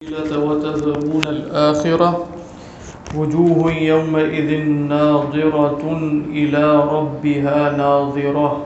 وتذرون الآخرة وجوه يومئذ ناظرة إلى ربها ناظرة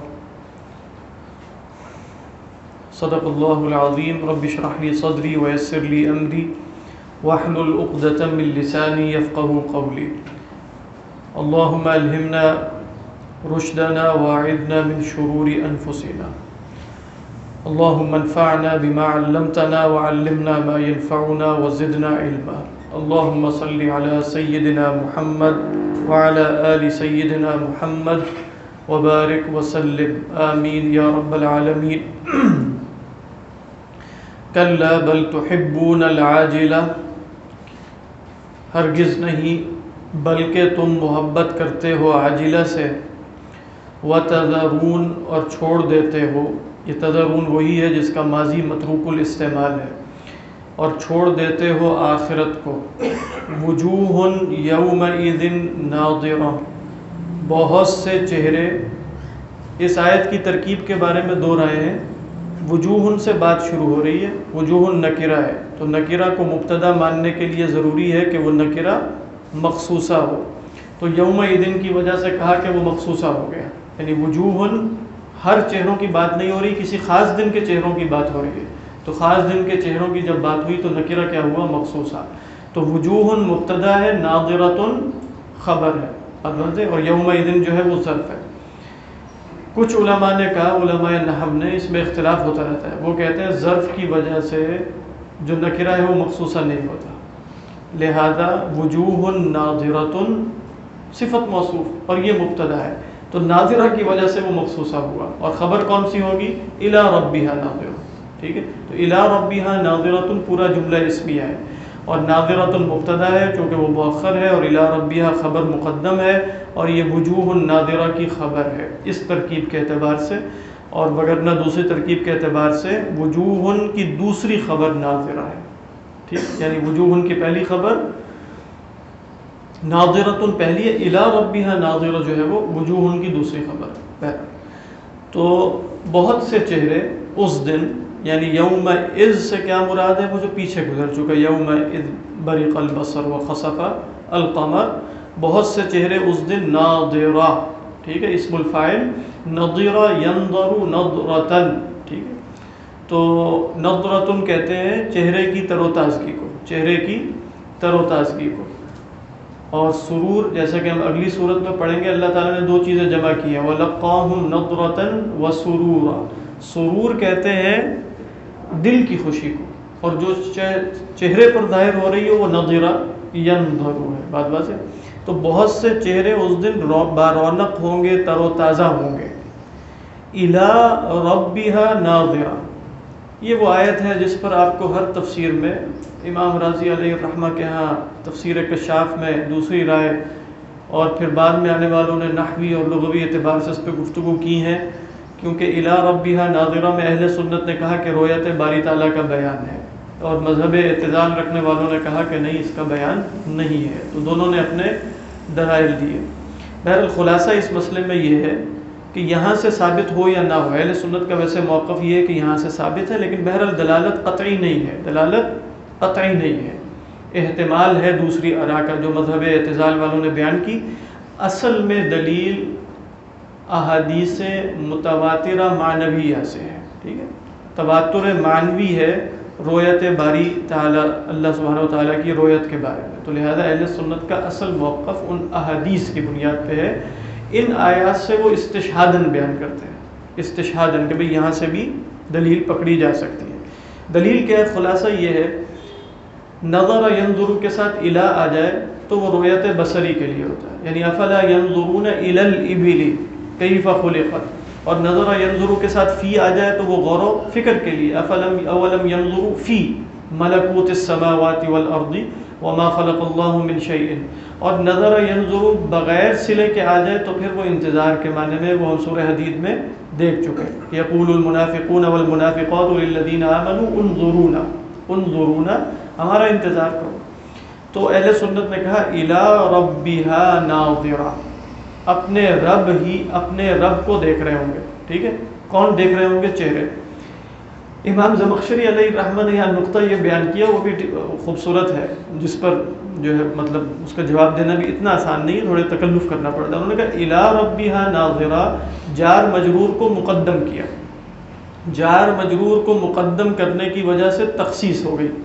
صدق الله العظيم. رب اشرح لي صدري ويسر لي أمري واحلل عقدة من لساني يفقهوا قولي. اللهم ألهمنا رشدنا واعذنا من شرور أنفسنا. اللهم انفعنا بما علمتنا وعلمنا ما ينفعنا وزدنا علما. اللهم صل على سيدنا محمد وعلى آل سيدنا محمد وبارك وسلم آمين يا رب العالمين. کلا بل تحبون العاجلہ، ہرگز نہیں بلکہ تم محبت کرتے ہو عاجلہ سے. وتذرون، اور چھوڑ دیتے ہو. یہ تذرون وہی ہے جس کا ماضی متروک الاستعمال ہے. اور چھوڑ دیتے ہو آخرت کو. وجوہ یومئذ ناظرہ، بہت سے چہرے. اس آیت کی ترکیب کے بارے میں دو رائے ہیں. وجوہ سے بات شروع ہو رہی ہے. وجوہ نکرہ ہے، تو نکرہ کو مبتدا ماننے کے لیے ضروری ہے کہ وہ نکرہ مخصوصہ ہو. تو یومئذ کی وجہ سے کہا کہ وہ مخصوصہ ہو گیا. یعنی وجوہ ہر چہروں کی بات نہیں ہو رہی، کسی خاص دن کے چہروں کی بات ہو رہی ہے. تو خاص دن کے چہروں کی جب بات ہوئی تو نکرہ کیا ہوا؟ مخصوصہ. تو وجوہ مبتدا ہے، ناظرۃ خبر ہے، اور یومئذ جو ہے وہ ظرف ہے. کچھ علماء نے کہا، علماء نحو نے، اس میں اختلاف ہوتا رہتا ہے، وہ کہتے ہیں ظرف کی وجہ سے جو نکرہ ہے وہ مخصوصہ نہیں ہوتا، لہذا وجوہ ناظرۃ صفت موصوف اور یہ مبتدا ہے، تو ناظرہ کی وجہ سے وہ مخصوصہ ہوا. اور خبر کون سی ہوگی؟ الی ربھا ناظرہ. ٹھیک ہے، تو الی ربھا ناظرۃ پورا جملہ اسمیہ ہے، اور ناظرۃ مبتدا ہے چونکہ وہ مؤخر ہے، اور الی ربھا خبر مقدم ہے، اور یہ وجوہ ناظرہ کی خبر ہے اس ترکیب کے اعتبار سے. اور وگرنہ دوسری ترکیب کے اعتبار سے وجوہ کی دوسری خبر ناظرہ ہے. ٹھیک، یعنی وجوہ کی پہلی خبر ناظرۃ پہلی ہے، الی ربھا ناظرہ جو ہے وہ وجوہ کی دوسری خبر. تو بہت سے چہرے اس دن، یعنی یومئذ سے کیا مراد ہے؟ وہ جو پیچھے گزر چکا، یومئذ برق البصر وخسف القمر. بہت سے چہرے اس دن ناظرہ. ٹھیک ہے، اسم الفاعل نظرہ ینظر نظرۃ. ٹھیک ہے، تو نظرۃ کہتے ہیں چہرے کی تر و تازگی کو، چہرے کی تر و تازگی کو. اور سرور، جیسا کہ ہم اگلی صورت میں پڑھیں گے، اللہ تعالیٰ نے دو چیزیں جمع کی ہیں، وَلَقَّاهُمْ نَضْرَةً وَسُرُورًا. سرور کہتے ہیں دل کی خوشی کو، اور جو چہرے پر ظاہر ہو رہی ہے وہ نظرہ ینظر ہے. بات واضح. تو بہت سے چہرے اس دن بارونق ہوں گے، تر و تازہ ہوں گے. الی ربھا ناظرہ، یہ وہ آیت ہے جس پر آپ کو ہر تفسیر میں امام راضی علیہ الرحمہ کے ہاں تفسیر کشاف میں دوسری رائے، اور پھر بعد میں آنے والوں نے نحوی اور لغوی اعتبار سے اس پہ گفتگو کی ہیں، کیونکہ الی ربھا ناظرہ میں اہل سنت نے کہا کہ رؤیت باری تعالیٰ کا بیان ہے، اور مذہب اعتزال رکھنے والوں نے کہا کہ نہیں، اس کا بیان نہیں ہے. تو دونوں نے اپنے دلائل دیے. بہرحال خلاصہ اس مسئلے میں یہ ہے کہ یہاں سے ثابت ہو یا نہ ہو، اہل سنت کا ویسے موقف یہ ہے کہ یہاں سے ثابت ہے، لیکن بہرحال دلالت قطعی نہیں ہے، دلالت قطعی نہیں ہے. احتمال ہے دوسری ارا کا جو مذہب اعتزال والوں نے بیان کی. اصل میں دلیل احادیث متواترہ معنویہ سے ہے. ٹھیک ہے، تواتر معنوی ہے رؤیت باری تعالیٰ، اللہ سبحانہ و تعالیٰ کی رؤیت کے بارے میں. تو لہذا اہل سنت کا اصل موقف ان احادیث کی بنیاد پہ ہے. ان آیات سے وہ استشہاداً بیان کرتے ہیں، استشہاداً، کہ بھئی یہاں سے بھی دلیل پکڑی جا سکتی ہے. دلیل کیا ہے؟ خلاصہ یہ ہے، نظر ینظر کے ساتھ الی آ جائے تو وہ رؤیت بصری کے لیے ہوتا ہے، یعنی افلا ینظرون الی الابل کیف خلقت. اور نظر ینظر کے ساتھ فی آ جائے تو وہ غور و فکر کے لیے، اولم ینظروا فی ملکوت السماوات والارض وما خلق اللہ من شیء. اور نظر ینظر بغیر صلے کے آ جائے تو پھر وہ انتظار کے معنی میں، وہ ہم سورہ حدید میں دیکھ چکے. یقول المنافقون والمنافقات للذین آمنوا انظرونا، انظرونا ہمارا انتظار کرو. تو اہل سنت نے کہا الی ربھا ناظرہ، اپنے رب ہی اپنے رب کو دیکھ رہے ہوں گے. ٹھیک ہے، کون دیکھ رہے ہوں گے؟ چہرے. امام زمخشری علیہ الرحمہ نے یہاں نقطہ یہ بیان کیا، وہ بھی خوبصورت ہے، جس پر جو ہے مطلب اس کا جواب دینا بھی اتنا آسان نہیں ہے، تھوڑے تکلف کرنا پڑتا ہے۔ انہوں نے کہا الی ربھا ناظرہ، جار مجرور کو مقدم کیا، جار مجرور کو مقدم کرنے کی وجہ سے تخصیص ہو گئی،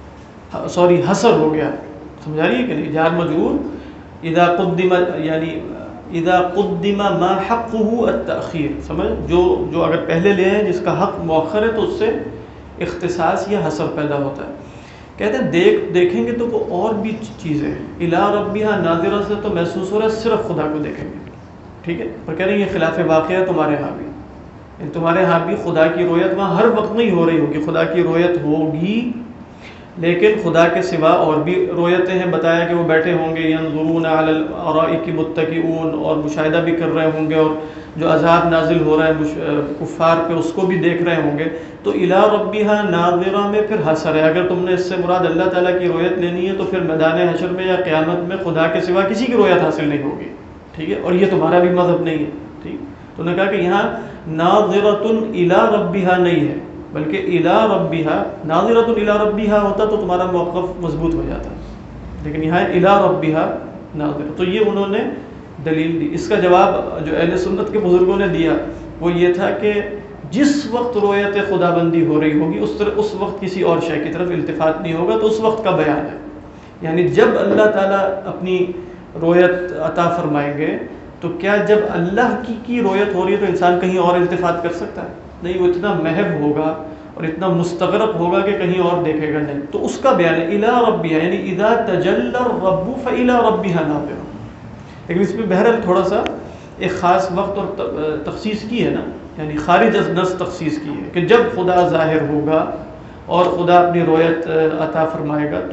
سوری حصر ہو گیا، سمجھا رہی ہے کہ نہیں؟ جار مجرور اذا قدم، یعنی اذا قدم ما حقه التأخیر، سمجھ، جو اگر پہلے لے ہیں جس کا حق مؤخر ہے تو اس سے اختصاص یا حصر پیدا ہوتا ہے۔ کہتے ہیں دیکھیں گے تو وہ اور بھی چیزیں ہیں، الی ربھا ناظرہ سے تو محسوس ہو رہا ہے صرف خدا کو دیکھیں گے، ٹھیک ہے، پر کہہ رہے ہیں یہ خلاف واقعہ ہے تمہارے ہاں بھی، تمہارے ہاں بھی خدا کی رویت وہاں ہر وقت نہیں ہو رہی ہوگی، خدا کی رویت ہوگی لیکن خدا کے سوا اور بھی رویتیں ہیں، بتایا کہ وہ بیٹھے ہوں گے، ینظرون علی الارائک متکئون، اور مشاہدہ بھی کر رہے ہوں گے، اور جو عذاب نازل ہو رہا ہے کفار پہ اس کو بھی دیکھ رہے ہوں گے۔ تو الی ربھا ناظرہ میں پھر حصر ہے، اگر تم نے اس سے مراد اللہ تعالیٰ کی رویت لینی ہے تو پھر میدان حشر میں یا قیامت میں خدا کے سوا کسی کی رویت حاصل نہیں ہوگی، ٹھیک ہے، اور یہ تمہارا بھی مذہب نہیں ہے، ٹھیک۔ تو انہوں نے کہا کہ یہاں ناظرۃ الی ربھا نہیں ہے، بلکہ الی ربھا، ناظرۃ الی ربھا ہوتا تو تمہارا موقف مضبوط ہو جاتا، لیکن یہاں الی ربھا ناظرہ۔ تو یہ انہوں نے دلیل دی۔ اس کا جواب جو اہل سنت کے بزرگوں نے دیا وہ یہ تھا کہ جس وقت رویت خدا بندی ہو رہی ہوگی اس وقت کسی اور شے کی طرف التفات نہیں ہوگا، تو اس وقت کا بیان ہے، یعنی جب اللہ تعالیٰ اپنی رویت عطا فرمائیں گے تو کیا جب اللہ کی رویت ہو رہی ہے تو انسان کہیں اور التفات کر سکتا ہے؟ نہیں، وہ اتنا محب ہوگا اور اتنا مستغرق ہوگا کہ کہیں اور دیکھے گا نہیں، تو اس کا بیان ہے الی ربھا، یعنی اذا تجلی الرب فالی ربھا ناظرہ۔ لیکن اس میں بہرحال تھوڑا سا ایک خاص وقت اور تخصیص کی ہے نا، یعنی خارج از نص تخصیص کی ہے کہ جب خدا ظاہر ہوگا اور خدا اپنی رویت عطا فرمائے گا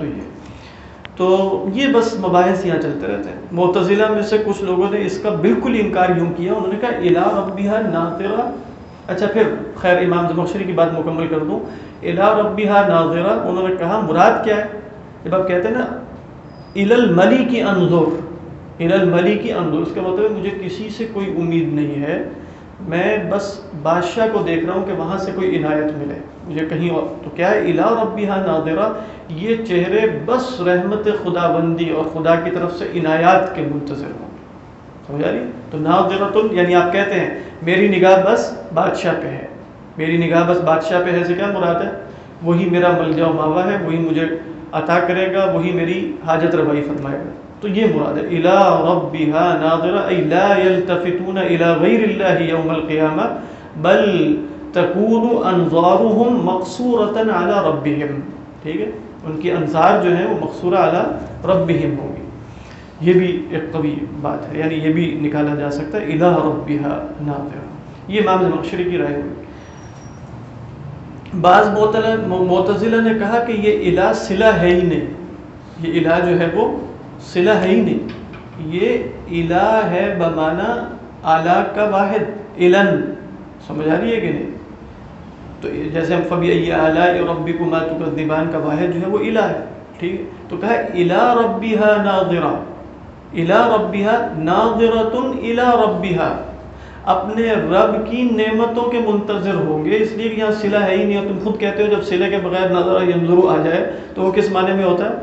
تو یہ بس مباحث یہاں چلتے رہتے ہیں۔ معتزلہ میں سے کچھ لوگوں نے اس کا بالکل انکار یوں کیا، انہوں نے کہا الی ربھا ناظرہ، اچھا پھر خیر امام زمخشری کی بات مکمل کر دوں، الی ربھا ناظرہ انہوں نے کہا مراد کیا ہے؟ جب آپ کہتے ہیں نا الی الملک انظر، الی الملک انظر، اس کا مطلب ہے مجھے کسی سے کوئی امید نہیں ہے، میں بس بادشاہ کو دیکھ رہا ہوں کہ وہاں سے کوئی عنایت ملے مجھے کہیں اور، تو کیا ہے الی ربھا ناظرہ، یہ چہرے بس رحمت خدا بندی اور خدا کی طرف سے عنایات کے منتظر ہوں، سمجھ آ رہی؟ تو ناظرۃ، یعنی آپ کہتے ہیں میری نگاہ بس بادشاہ پہ ہے، میری نگاہ بس بادشاہ پہ ہے، سے کیا مراد ہے؟ وہی میرا ملجا و ماوا ہے، وہی مجھے عطا کرے گا، وہی میری حاجت روائی فرمائے گا، تو یہ مراد ہے الی ربھا ناظرہ، ای لا یلتفتون الی غیر اللہ یوم القیامہ بل تکون انظارهم مقصورۃ علی ربہم، ٹھیک ہے، ان کی انظار جو ہیں وہ مقصورہ علی ربہم ہوگی، یہ بھی ایک قوی بات ہے، یعنی یہ بھی نکالا جا سکتا ہے الی ربھا ناظرہ، یہ امام زمخشری کی رائے ہوئی۔ بعض معتزلہ نے کہا کہ یہ الی صلہ ہے ہی نہیں، یہ الی جو ہے وہ صلہ ہے ہی نہیں، یہ الی ہے بمعنی اعلیٰ کا واحد، الن، سمجھ آ رہی ہے کہ نہیں؟ تو جیسے ہم فبأي آلاء ربكما تكذبان کا واحد جو ہے وہ الی ہے، ٹھیک ہے، تو کہا الی ربھا ناظرہ، الی ربھا ناظرۃ الی ربھا، اپنے رب کی نعمتوں کے منتظر ہوں گے، اس لیے کہ یہاں صلہ ہے ہی نہیں، اور تم خود کہتے ہو جب صلہ کے بغیر نظر ینظر آ جائے تو وہ کس معنی میں ہوتا ہے؟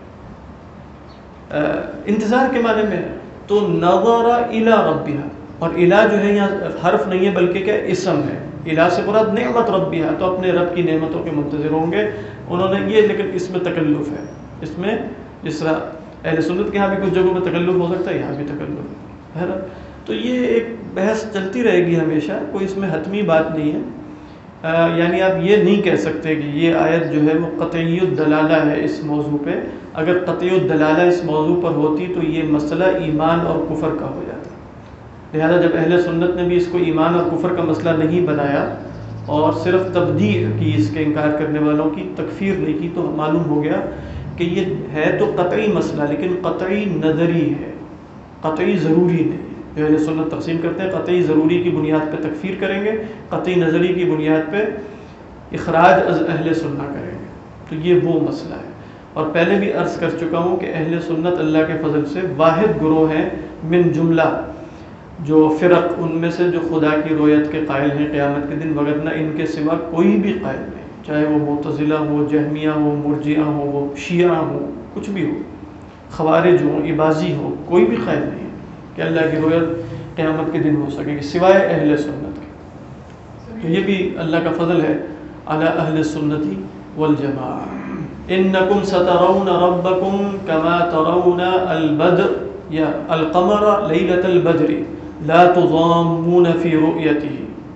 انتظار کے معنی میں، تو نظر الی ربھا، اور الی جو ہے یہاں حرف نہیں ہے بلکہ کیا اسم ہے، الی سے مراد نعمت ربھا، تو اپنے رب کی نعمتوں کے منتظر ہوں گے، انہوں نے یہ، لیکن اس میں تکلف ہے، اس میں جس طرح اہل سنت کے یہاں بھی کچھ جگہوں میں تکلف ہو سکتا ہے، یہاں بھی تکلف ہے، تو یہ ایک بحث چلتی رہے گی ہمیشہ، کوئی اس میں حتمی بات نہیں ہے، یعنی آپ یہ نہیں کہہ سکتے کہ یہ آیت جو ہے وہ قطعی الدلالہ ہے اس موضوع پہ، اگر قطعی الدلالہ اس موضوع پر ہوتی تو یہ مسئلہ ایمان اور کفر کا ہو جاتا، لہذا جب اہل سنت نے بھی اس کو ایمان اور کفر کا مسئلہ نہیں بنایا اور صرف تبدیع کی، اس کے انکار کرنے والوں کی تکفیر نہیں کی، تو معلوم ہو گیا کہ یہ ہے تو قطعی مسئلہ لیکن قطعی نظری ہے، قطعی ضروری نہیں ہے۔ جو اہل سنت تقسیم کرتے ہیں، قطعی ضروری کی بنیاد پہ تکفیر کریں گے، قطعی نظری کی بنیاد پہ اخراج از اہل سنت کریں گے، تو یہ وہ مسئلہ ہے۔ اور پہلے بھی عرض کر چکا ہوں کہ اہل سنت اللہ کے فضل سے واحد گروہ ہیں من جملہ جو فرق ان میں سے جو خدا کی رویت کے قائل ہیں قیامت کے دن، وگرنہ ان کے سوا کوئی بھی قائل نہیں۔ چاہے وہ معتزلہ ہو، جہمیہ ہو، مرجئہ ہو، وہ شیعہ ہو، کچھ بھی ہو، خوارج ہو، عباضی ہو، کوئی بھی قائل نہیں ہے کہ اللہ کی رؤیت قیامت کے دن ہو سکے گی سوائے اہل سنت کے. تو یہ بھی اللہ کا فضل ہے علی اہل السنتی والجماعہ. انکم سترون ربکم کما ترون البدر یا القمر لیلۃ البدر لا تضامون فی رؤیته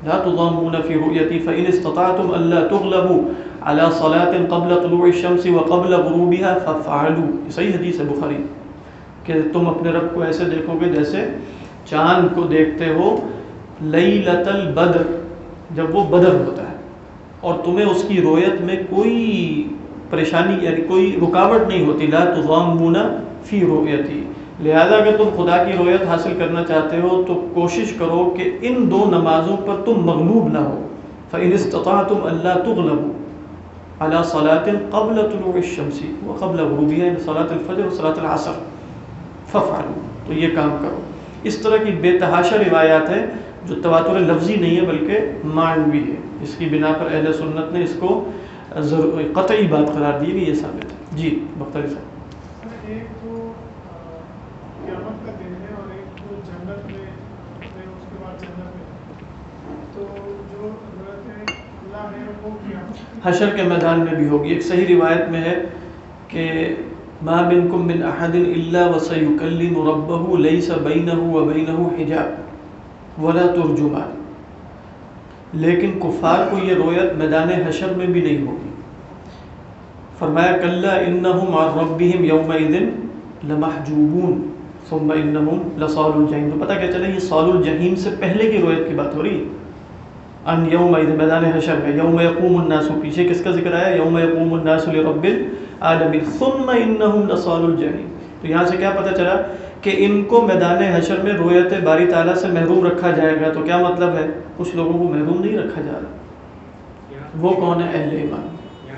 فإن استطعتم ألا تغلبوا على صلاة قبل طلوع الشمس وقبل غروبها فافعلوا. صحیح حدیث ہے بخاری کہ تم اپنے رب کو ایسے دیکھو گے جیسے چاند کو دیکھتے ہو لیلۃ البدر، جب وہ بدر ہوتا ہے، اور تمہیں اس کی رؤیت میں کوئی پریشانی یعنی کوئی رکاوٹ نہیں ہوتی. لا تضامون فی رؤیتی. لہذا اگر تم خدا کی رؤیت حاصل کرنا چاہتے ہو تو کوشش کرو کہ ان دو نمازوں پر تم مغلوب نہ ہو. فإن استطعتم ألا تغلبوا على صلاة قبل طلوع الشمس وقبل غروبها، صلاة الفجر وصلاة العصر، فافعلوا. تو یہ کام کرو. اس طرح کی بے تحاشا روایات ہیں جو تواتر لفظی نہیں ہے بلکہ معنوی ہے. اس کی بنا پر اہل سنت نے اس کو قطعی بات قرار دی کہ یہ ثابت ہے. جی بختاری صاحب. ایک تو قیامت کا دن ہے اور ایک تو جنت میں پھر اس کے بعد جنت میں، تو جو حضرت اللہ ہے وہ قیامت حشر کے میدان میں بھی ہوگی. ایک صحیح روایت میں ہے کہ ما منکم من احد الا وسيكلم ربه ليس بينه وبينه حجاب ولا ترجمان. لیکن کفار کو یہ رؤیت میدان حشر میں بھی نہیں ہوگی. فرمایا کلا انہم عن ربہم یومئذ لمحجوبون ثم انہم لصال الجحیم. تو پتہ کیا چلے یہ صال الجحیم سے پہلے کی رؤیت کی بات ہو رہی ہے. ان یومئذ میدان حشر میں، یوم یقوم الناس، پیچھے کس کا ذکر آیا؟ یوم یقوم الناس لرب العالمین ثم انہم لصال الجحیم. تو یہاں سے کیا پتہ چلا کہ ان کو میدان حشر میں رؤیت باری تعالیٰ سے محروم رکھا جائے گا. تو کیا مطلب ہے؟ کچھ لوگوں کو محروم نہیں رکھا جا رہا. وہ کون ہے؟ اہل ایمان.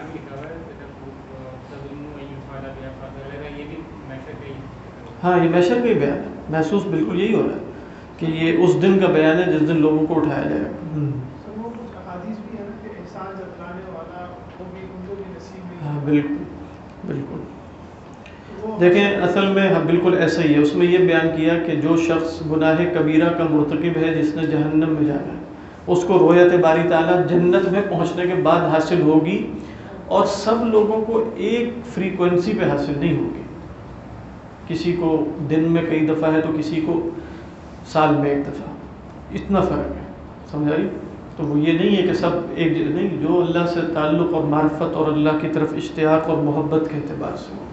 ہاں یہ محشر کا ہی بیان ہے. محسوس بالکل یہی ہو رہا ہے کہ یہ اس دن کا بیان ہے جس دن لوگوں کو اٹھایا جائے گا. ہاں بالکل بالکل. دیکھیں اصل میں ہاں بالکل ایسا ہی ہے. اس میں یہ بیان کیا کہ جو شخص گناہ کبیرہ کا مرتکب ہے جس نے جہنم میں جانا ہے، اس کو رؤیت باری تعالیٰ جنت میں پہنچنے کے بعد حاصل ہوگی، اور سب لوگوں کو ایک فریکوینسی پہ حاصل نہیں ہوگی. کسی کو دن میں کئی دفعہ ہے تو کسی کو سال میں ایک دفعہ. اتنا فرق ہے. سمجھ آئی؟ تو وہ یہ نہیں ہے کہ سب ایک جگہ نہیں. جو اللہ سے تعلق اور معرفت اور اللہ کی طرف اشتیاق اور محبت کے اعتبار سے ہو.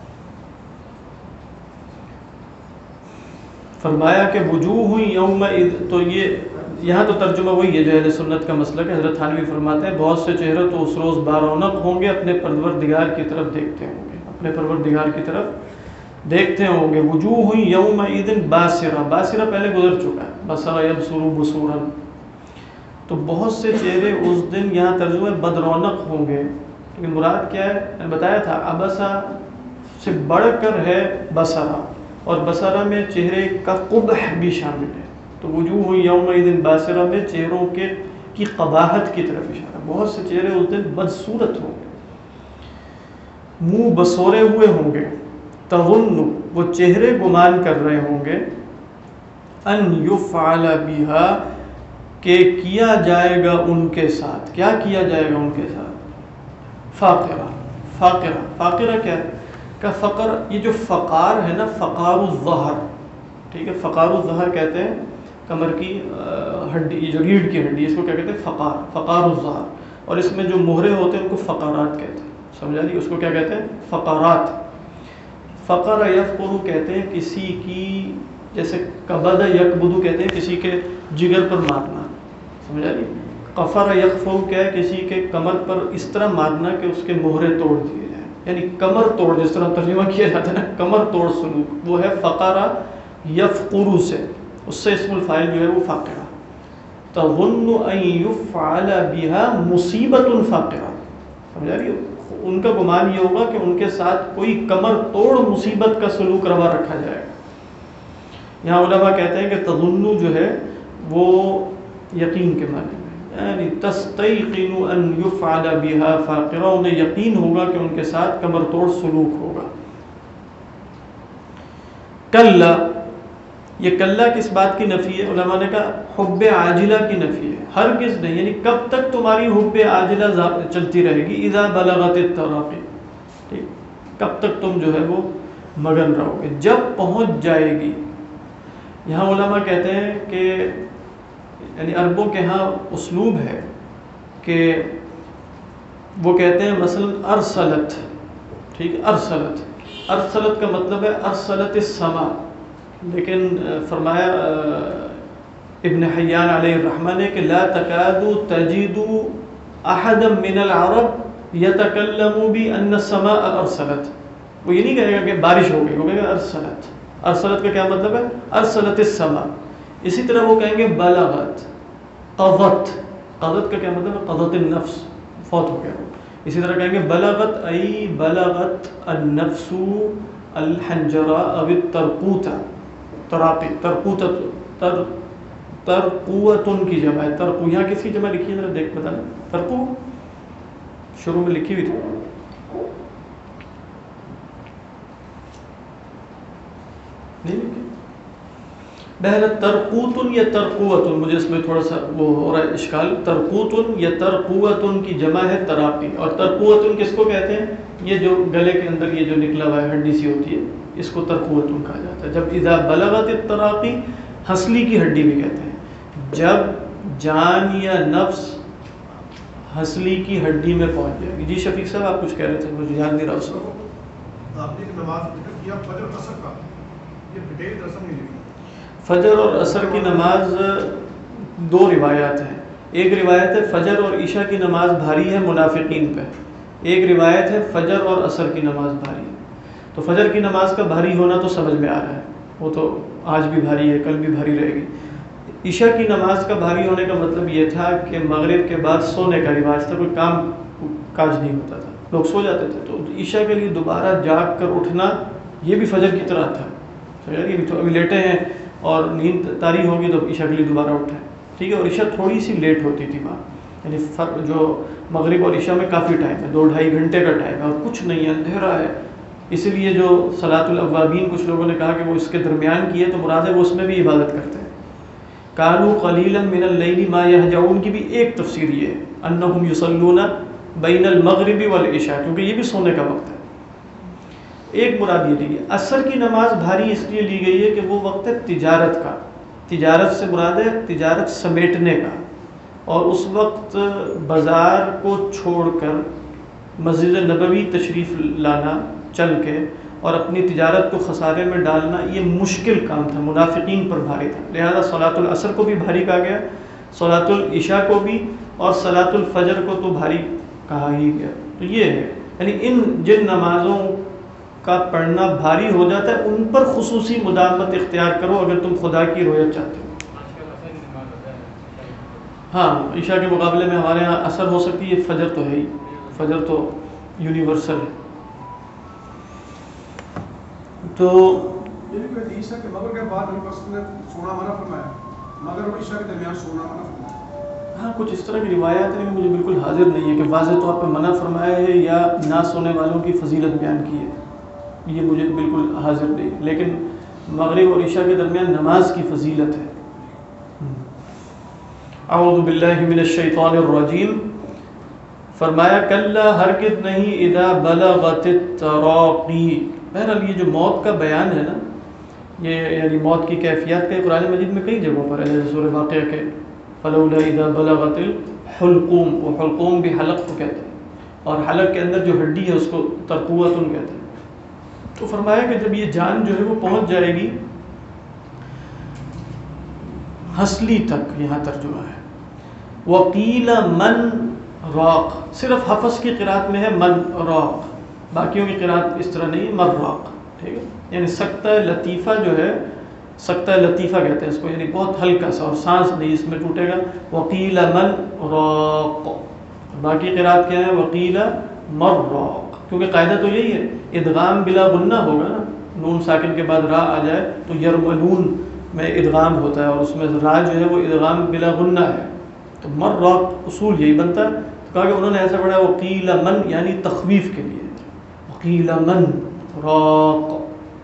فرمایا کہ وجوہ یومئذ. تو یہ یہاں تو ترجمہ وہی ہے جو اہل سنت کا مسلک ہے. حضرت تھانوی فرماتے ہیں بہت سے چہرے تو اس روز بارونق ہوں گے، اپنے پروردگار کی طرف دیکھتے ہوں گے، اپنے پروردگار کی طرف دیکھتے ہوں گے. وجوہ یومئذ باسرہ. باسرہ پہلے گزر چکا ہے. بصر یبصر بصورا. تو بہت سے چہرے اس دن یہاں ترجمہ بدرونق ہوں گے. لیکن مراد کیا ہے؟ میں نے بتایا تھا عبسہ سے بڑھ کر ہے بصرہ، اور بصرہ میں چہرے کا قبح بھی شامل ہے. تو وجوہ یومئذ باسرہ میں چہروں کی قباحت کی طرف اشارہ. بہت سے چہرے اس دن بدصورت ہوں گے، منہ بسورے ہوئے ہوں گے. تظن، وہ چہرے گمان کر رہے ہوں گے، ان یفعل بہا، کہ کیا جائے گا ان کے ساتھ. کیا کیا جائے گا ان کے ساتھ؟ فاقرہ. فاقرہ. فاقرہ کیا ہے؟ کہ فقر، یہ جو فقار ہے نا، فقار الظہر، ٹھیک ہے، فقار الظہر کہتے ہیں کمر کی ہڈی، یہ جو ریڑھ کی ہڈی، اس کو کیا کہتے ہیں؟ فقار. فقار الظہر. اور اس میں جو مہرے ہوتے ہیں ان کو فقارات کہتے ہیں. سمجھا جی؟ اس کو کیا کہتے ہیں؟ فقارات. فقر یفقر کہتے ہیں کسی کی، جیسے کبد یکبدو کہتے ہیں کسی کے جگر پر مارنا. سمجھا جی؟ قفر یقفر کیا ہے؟ کسی کے کمر پر اس طرح مارنا کہ اس کے مہرے توڑ دیے جائیں، یعنی کمر توڑ، جس طرح ترجمہ کیا جاتا ہے نا کمر توڑ سلوک، وہ ہے فقر یفقر سے، اس سے اسم الفاعل جو ہے وہ فاقرہ. تظن ان یفعل بها مصیبت فاقرہ. سمجھا رہی ہو؟ ان کا گمان یہ ہوگا کہ ان کے ساتھ کوئی کمر توڑ مصیبت کا سلوک روا رکھا جائے گا. یہاں علماء کہتے ہیں کہ تظن جو ہے وہ یقین کے معنی میں، یعنی تستيقن ان يفعل بها فاقرہ، انہیں یقین ہوگا کہ ان کے ساتھ کمر توڑ سلوک ہوگا. کلا، یہ کلا کس بات کی نفی ہے؟ علماء نے کہا حب عاجلہ کی نفی ہے. ہرگز نہیں، یعنی کب تک تمہاری حب عاجلہ چلتی رہے گی؟ اذا بلغت التراقی، ٹھیک، کب تک تم جو ہے وہ مگن رہو گے، جب پہنچ جائے گی. یہاں علماء کہتے ہیں کہ یعنی عربوں کے ہاں اسلوب ہے کہ وہ کہتے ہیں مثلا ارسلت، ٹھیک، ارسلت کا مطلب ہے ارسلت السماء، لیکن فرمایا ابن حیان علیہ الرحمہ نے کہ لا تکاد تجد احدا من العرب یتکلم بان السماء ارسلت. وہ یہ نہیں کہے گا کہ بارش ہو گئی، وہ کہے گا ارسلت. ارسلت کا کیا مطلب ہے؟ ارسلت السماء. اسی طرح وہ کہیں گے بلغت، قضت کا کیا مطلب ہے؟ قضت النفس، فوت ہو گیا. اسی طرح کہیں گے بلغت ای بلغت النفس الحنجرہ او الترقوتہ، تراقی، ترقوتن کی جمع ہے. ترقو یہاں کس کی جمع لکھی ہے ذرا دیکھ بتانا. ترقو شروع میں لکھی ہوئی تھی، نہیں لکھی. بہر ترقوتن یا ترقوتن، مجھے اس میں تھوڑا سا وہ ہو رہا ہے اشکال. ترقوتن یا ترقوتن کی جمع ہے تراقی. اور ترقوتن کس کو کہتے ہیں؟ یہ جو گلے کے اندر یہ جو نکلا ہوا ہے ہڈی سی ہوتی ہے، اس کو ترقوتن کہا جاتا ہے. جب اذا بلغت التراقی، ہنسلی کی ہڈی بھی کہتے ہیں، جب جان یا نفس ہنسلی کی ہڈی میں پہنچ جائے گی. جی شفیق صاحب آپ کچھ کہہ رہے تھے، مجھے یاد نہیں رہا اس کو. آپ نے نماز ذکر کیا فجر اثر کا، یہ ڈیٹیل رسم نہیں لکھی. فجر اور عصر کی نماز دو روایات ہیں. ایک روایت ہے فجر اور عشاء کی نماز بھاری ہے منافقین پہ، ایک روایت ہے فجر اور عصر کی نماز بھاری ہے. تو فجر کی نماز کا بھاری ہونا تو سمجھ میں آ رہا ہے، وہ تو آج بھی بھاری ہے، کل بھی بھاری رہے گی. عشاء کی نماز کا بھاری ہونے کا مطلب یہ تھا کہ مغرب کے بعد سونے کا رواج تھا، کوئی کام کاج نہیں ہوتا تھا، لوگ سو جاتے تھے. تو عشاء کے لیے دوبارہ جاگ کر اٹھنا یہ بھی فجر کی طرح تھا. ابھی لیٹے ہیں اور نیند طاری ہوگی تو عشاء کے لیے دوبارہ اٹھیں، ٹھیک ہے. اور عشاء تھوڑی سی لیٹ ہوتی تھی وہاں، یعنی جو مغرب اور عشاء میں کافی ٹائم ہے، 2-2.5 گھنٹے کا ٹائم ہے، اور کچھ نہیں ہے، اندھیرا ہے. اسی لیے جو صلاۃ الاوابین کچھ لوگوں نے کہا کہ وہ اس کے درمیان کی ہے، تو مراد ہے وہ اس میں بھی عبادت کرتے ہیں. کانوا قلیلا من اللیل ما یہجعون کی بھی ایک تفسیر یہ ہے انہم یصلون بین المغرب والعشاء، کیونکہ یہ بھی سونے کا وقت ہے. ایک مراد یہ لی گئی. عصر کی نماز بھاری اس لیے لی گئی ہے کہ وہ وقت ہے تجارت کا. تجارت سے مراد ہے تجارت سمیٹنے کا، اور اس وقت بازار کو چھوڑ کر مسجد نبوی تشریف لانا چل کے اور اپنی تجارت کو خسارے میں ڈالنا یہ مشکل کام تھا، منافقین پر بھاری تھا. لہذا صلاۃ العصر کو بھی بھاری کہا گیا، صلاۃ العشاء کو بھی، اور صلاۃ الفجر کو تو بھاری کہا ہی گیا. تو یہ ہے یعنی ان جن نمازوں کا پڑھنا بھاری ہو جاتا ہے ان پر خصوصی مداومت اختیار کرو اگر تم خدا کی رویت چاہتے ہو. ہاں عشاء کے مقابلے میں ہمارے ہاں عصر ہو سکتی ہے، فجر تو ہے ہی، فجر تو یونیورسل ہے. تو عشاء کے مغرب کے بعد نے سونا منع فرمایا، مغرب اور عشاء کے درمیان سونا منع فرمایا. ہاں کچھ اس طرح کی روایات ہیں، مجھے بالکل حاضر نہیں ہے کہ واضح طور پہ منع فرمایا ہے یا نہ سونے والوں کی فضیلت بیان کی ہے، یہ مجھے بالکل حاضر نہیں. لیکن مغرب اور عشاء کے درمیان نماز کی فضیلت ہے. اعوذ باللہ من الشیطان الرجیم. فرمایا کلا ہرگز نہیں، اذا بلغت التراقی. بہرحال یہ جو موت کا بیان ہے نا، یہ یعنی موت کی کیفیات کا قرآن مجید میں کئی جگہوں پر ہے. سورہ واقعہ کے فلولا اذا بلغت الحلقوم، وہ حلقوم بھی حلق کو کہتے ہیں، اور حلق کے اندر جو ہڈی ہے اس کو ترقوتن کہتے ہیں. تو فرمایا کہ جب یہ جان جو ہے وہ پہنچ جائے گی ہنسلی تک، یہاں ترجمہ ہے. وقیل من راق، صرف حفظ کی قرات میں ہے من راق، باقیوں کی قرات اس طرح نہیں ہے، من راق، ٹھیک ہے. یعنی سکتہ لطیفہ جو ہے، سکتہ لطیفہ کہتے ہیں اس کو، یعنی بہت ہلکا سا اور سانس نہیں اس میں ٹوٹے گا. وقیل من راق. باقی قرات کیا ہے؟ وقیل من راق، کیونکہ قاعدہ تو یہی ہے ادغام بلا غنہ ہوگا نا، نون ساکن کے بعد را آ جائے تو یرملون میں ادغام ہوتا ہے، اور اس میں را جو ہے وہ ادغام بلا غنہ ہے. تو من راق اصول یہی بنتا ہے. تو کہا کہ انہوں نے ایسا پڑھا وقیل من یعنی تخویف کے لیے, وقیل من راق.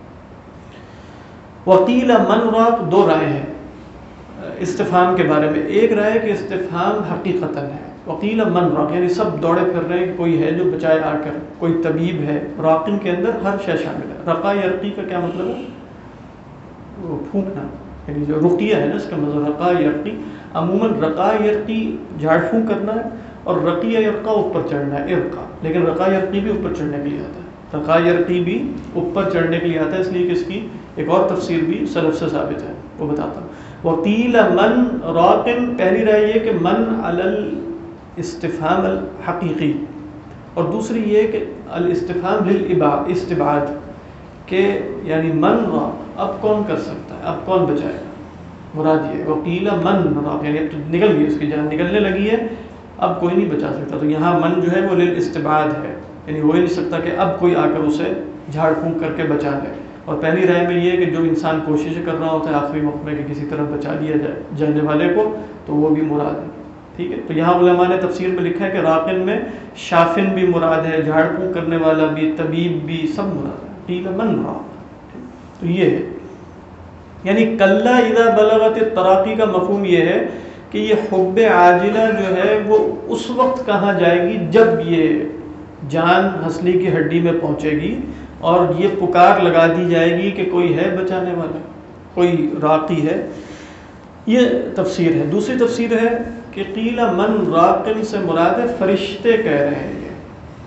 وقیل من راق دو رائے ہیں استفہام کے بارے میں. ایک رائے کہ استفہام حقیقتاً ہے, وقیل من راق یعنی سب دوڑے پھر رہے ہیں کہ کوئی ہے جو بچائے آ کر, کوئی طبیب ہے. راقن کے اندر ہر شے شامل ہے. رقا یرقی کا کیا مطلب ہے؟ وہ پھونکنا, یعنی جو رقیہ ہے نا اس کا مطلب رقا یرقی. عموماً رقا یرقی جھاڑ پھونک کرنا ہے, اور رقیہ یرقا اوپر چڑھنا ہے ارقا. لیکن رقا یرقی بھی اوپر چڑھنے کے لیے آتا ہے, رقا یرقی بھی اوپر چڑھنے کے لیے آتا ہے, اس لیے کہ اس کی ایک اور تفسیر بھی سلف سے ثابت ہے, وہ بتاتا ہوں. وقیل من راقن, پہلی رائے یہ کہ من علی الاستفہام الحقیقی, اور دوسری یہ کہ الاستفہام للاستبعاد, کہ یعنی من راق اب کون کر سکتا ہے, اب کون بچائے گا. مراد یہ وقیل من راق یعنی اب تو نکل گئی, اس کی جان نکلنے لگی ہے, اب کوئی نہیں بچا سکتا. تو یہاں من جو ہے وہ للاستبعاد ہے, یعنی ہو ہی نہیں سکتا کہ اب کوئی آ کر اسے جھاڑ پھونک کر کے بچا لے. اور پہلی رائے میں یہ ہے کہ جو انسان کوشش کر رہا ہوتا ہے آخری وقت میں کہ کسی طرح بچا لیا جائے جانے والے کو, تو وہ بھی مراد ہے. ٹھیک ہے. تو یہاں علماء نے تفسیر میں لکھا ہے کہ راقن میں شافن بھی مراد ہے, جھاڑ پھونک کرنے والا بھی, طبیب بھی, سب مراد ہے. قیل من راق, تو یہ ہے. یعنی کلا اذا بلغت التراقی کا مفہوم یہ ہے کہ یہ حب عاجلہ جو ہے وہ اس وقت کہاں جائے گی جب یہ جان ہنسلی کی ہڈی میں پہنچے گی, اور یہ پکار لگا دی جائے گی کہ کوئی ہے بچانے والا, کوئی راقی ہے. یہ تفسیر ہے. دوسری تفسیر ہے کہ قیل من راقن سے مراد ہے فرشتے کہہ رہے ہیں یہ,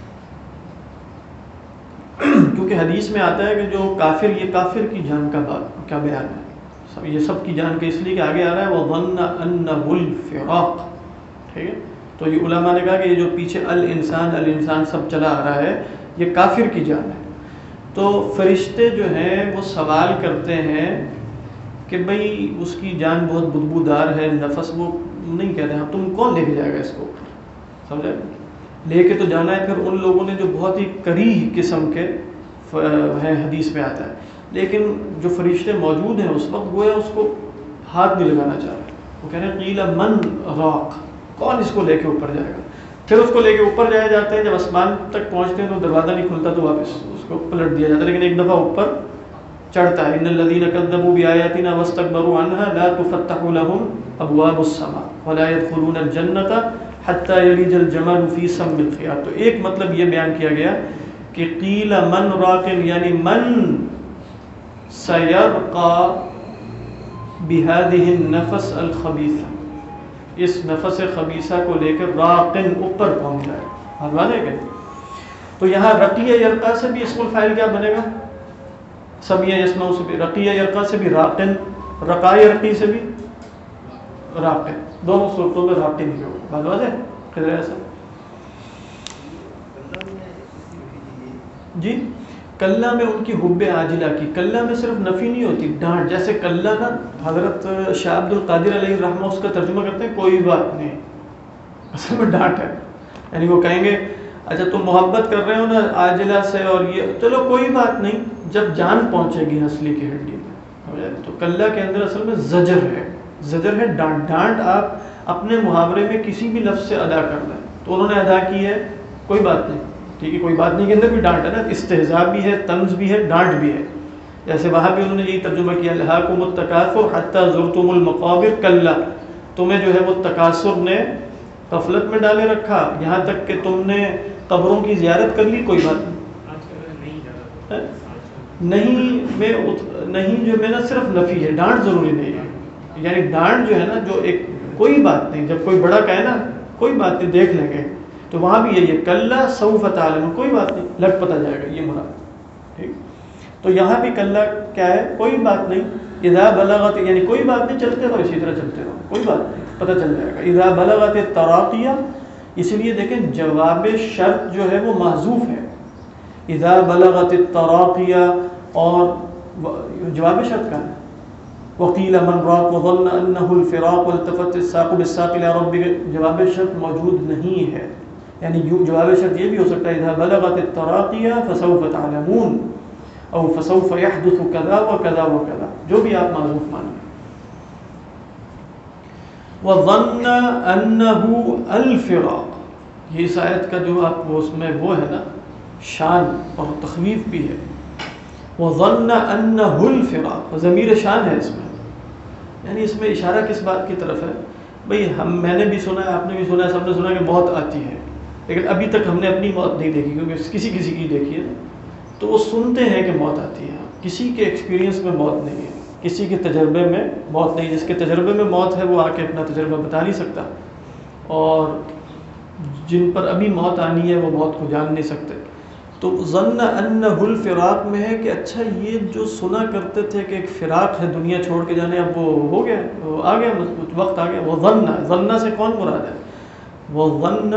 کیونکہ حدیث میں آتا ہے کہ جو کافر, یہ کافر کی جان کا بات کیا بیان ہے, یہ سب کی جان کے, اس لیے کہ آگے آ رہا ہے وَظَنَّ أَنَّهُ الْفِرَاقُ. ٹھیک ہے. تو یہ علماء نے کہا کہ یہ جو پیچھے الانسان سب چلا آ رہا ہے یہ کافر کی جان ہے. تو فرشتے جو ہیں وہ سوال کرتے ہیں کہ بھئی اس کی جان بہت بدبودار ہے, نفس, وہ نہیں کہتے ہیں تم کون لے کے جائے گا اس کو, سمجھا, لے کے تو جانا ہے پھر ان لوگوں نے جو بہت ہی کریہ قسم کے ہیں, حدیث میں آتا ہے. لیکن جو فرشتے موجود ہیں اس وقت گویا اس کو ہاتھ نہیں لگانا چاہ رہے, وہ کہہ رہے ہیں قیل من راق, کون اس کو لے کے اوپر جائے گا. پھر اس کو لے کے اوپر جائے جاتے ہیں, جب آسمان تک پہنچتے ہیں تو دروازہ نہیں کھلتا تو واپس اس کو پلٹ دیا جاتا ہے, لیکن ایک دفعہ اوپر چڑھتا ہے. ان الذین کذبوا بآیاتنا واستکبروا عنها لا تفتح لهم ابواب السماء ولا يدخلون الجنة حتى يلج الجمل في سم الخياط. تو ایک مطلب یہ بیان کیا گیا کہ قیل من راقن یعنی من سيرقى بهذه النفس الخبيثة, اس نفس خبیثہ کو لے کر راقن اوپر پہنچ جائے. بات واضح ہے. تو یہاں رقیہ یرقا سے بھی اسم الفاعل کیا بنے گا, سمیع یسمع سے بھی, رقیہ یرقا سے بھی راقن, رقا یرقی سے بھی راقن, دونوں صورتوں میں راقن ہی ہوگا. بات واضح ہے. خضر ایسا جی. کلّا میں ان کی حب عاجلہ کی, کلّا میں صرف نفی نہیں ہوتی, ڈانٹ. جیسے کلّا نا حضرت شاہ عبد القادر علیہ الرحمہ اس کا ترجمہ کرتے ہیں کوئی بات نہیں, اصل میں ڈانٹ ہے. یعنی وہ کہیں گے اچھا تم محبت کر رہے ہو نا عاجلہ سے, اور یہ چلو کوئی بات نہیں, جب جان پہنچے گی ہنسلی کی ہڈی میں. تو کلّا کے اندر اصل میں زجر ہے, زجر ہے ڈانٹ. ڈانٹ آپ اپنے محاورے میں کسی بھی لفظ سے ادا کر دیں, تو انہوں نے ادا کی ہے کوئی بات نہیں. ٹھیک ہے, کوئی بات نہیں کے اندر بھی ڈانٹ ہے نا, استہزاء بھی ہے, طنز بھی ہے, ڈانٹ بھی ہے. جیسے وہاں بھی انہوں نے یہی ترجمہ کیا الہاکم التکاثر حتی زرتم المقابر, کلا تمہیں جو ہے وہ تکاثر نے غفلت میں ڈالے رکھا یہاں تک کہ تم نے قبروں کی زیارت کر لی. کوئی بات نہیں جو میں نا صرف نفی ہے, ڈانٹ ضروری نہیں ہے. یعنی ڈانٹ جو ہے نا, جو ایک کوئی بات نہیں, جب کوئی بڑا کہے نا کوئی بات نہیں دیکھ لیں گے, تو وہاں بھی یہی ہے کلا سوف تعلمون, کوئی بات نہیں لگ پتہ جائے گا, یہ مراد. ٹھیک. تو یہاں بھی کلا کیا ہے, کوئی بات نہیں. اذا بلغت یعنی کوئی بات نہیں, چلتے رہو اسی طرح چلتے رہو, کوئی بات نہیں پتہ چل جائے گا. اذا بلغت التراقیہ, اس لیے دیکھیں جواب شرط جو ہے وہ محذوف ہے. اذا بلغت التراقیہ, اور جواب شرط کا ہے وقیل من راق وظن انه الفراق والتفت الساق بالساق الى ربك, جواب شرط موجود نہیں ہے. یعنی جواب شرط یہ بھی ہو سکتا ہے اذا بلغت التراقیہ فسوف تعلمون او فسوف يحدث كذا وكذا وكذا, جو بھی آپ معذوف مانیں. وَظَنَّ أَنَّهُ الْفِرَاقُ، یہ اس آیت کا جو آپ وہ اس میں وہ ہے نا شان اور تخویف بھی ہے. وَظَنَّ أَنَّهُ الْفِرَاقُ، ضمیر شان ہے اس میں، یعنی اس میں اشارہ کس بات کی طرف ہے؟ بھئی میں نے بھی سنا ہے، آپ نے بھی سنا ہے، سب نے سنا ہے کہ موت آتی ہے، لیکن ابھی تک ہم نے اپنی موت نہیں دیکھی، کیونکہ کسی کی دیکھی ہے. تو وہ سنتے ہیں کہ موت آتی ہے، کسی کے ایکسپیرینس میں موت نہیں ہے، کسی کے تجربے میں موت نہیں. جس کے تجربے میں موت ہے وہ آ کے اپنا تجربہ بتا نہیں سکتا، اور جن پر ابھی موت آنی ہے وہ موت کو جان نہیں سکتے. تو ظن انہ الفراق میں ہے کہ اچھا یہ جو سنا کرتے تھے کہ ایک فراق ہے، دنیا چھوڑ کے جانے، اب وہ ہو گیا، وہ آ گیا، وقت آ گیا. وہ ظن سے کون مراد ہے؟ وہ ظن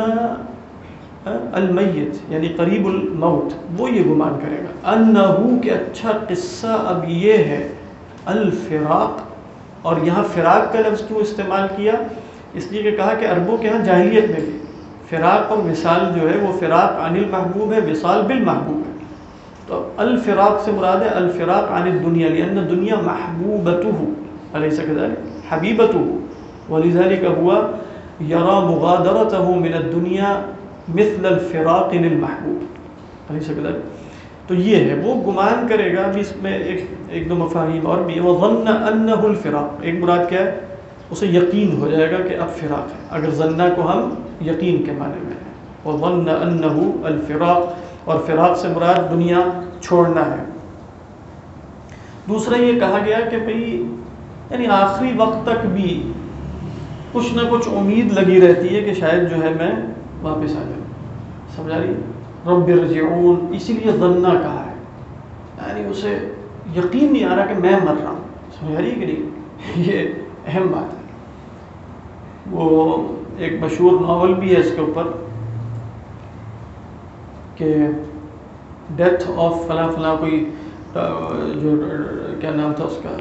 المیت یعنی قریب الموت، وہ یہ گمان کرے گا انہو کہ اچھا قصہ اب یہ ہے الفراق. اور یہاں فراق کا لفظ کیوں استعمال کیا؟ اس لیے کہ کہا کہ عربوں کے ہاں جاہلیت میں بھی فراق اور وصال جو ہے وہ فراق عن المحبوب ہے، وصال بالمحبوب ہے. تو الفراق سے مراد ہے الفراق عن الدنیا، لأن الدنیا محبوبته أليس كذلك؟ حبيبته، ولذلك هو يرى مغادرته من الدنيا مثل الفراق للمحبوب أليس كذلك؟ تو یہ ہے وہ گمان کرے گا. ابھی اس میں ایک دو مفاہیم اور بھی ہے. وظن انه الفراق، ایک مراد کیا ہے؟ اسے یقین ہو جائے گا کہ اب فراق ہے، اگر ظنہ کو ہم یقین کے معنی میں ہے. وظن انه الفراق، اور فراق سے مراد دنیا چھوڑنا ہے. دوسرا یہ کہا گیا کہ بھئی یعنی آخری وقت تک بھی کچھ نہ کچھ امید لگی رہتی ہے کہ شاید جو ہے میں واپس آ جاؤں. سمجھا رہی؟ رب ارجعون، اسی لیے ظنہ کہا ہے، یعنی اسے یقین نہیں آ رہا کہ میں مر رہا ہوں. سمجھا رہی کہ نہیں؟ یہ اہم بات ہے. وہ ایک مشہور ناول بھی ہے اس کے اوپر کہ ڈیتھ آف فلاں فلاں، کوئی جو کیا نام تھا اس کا،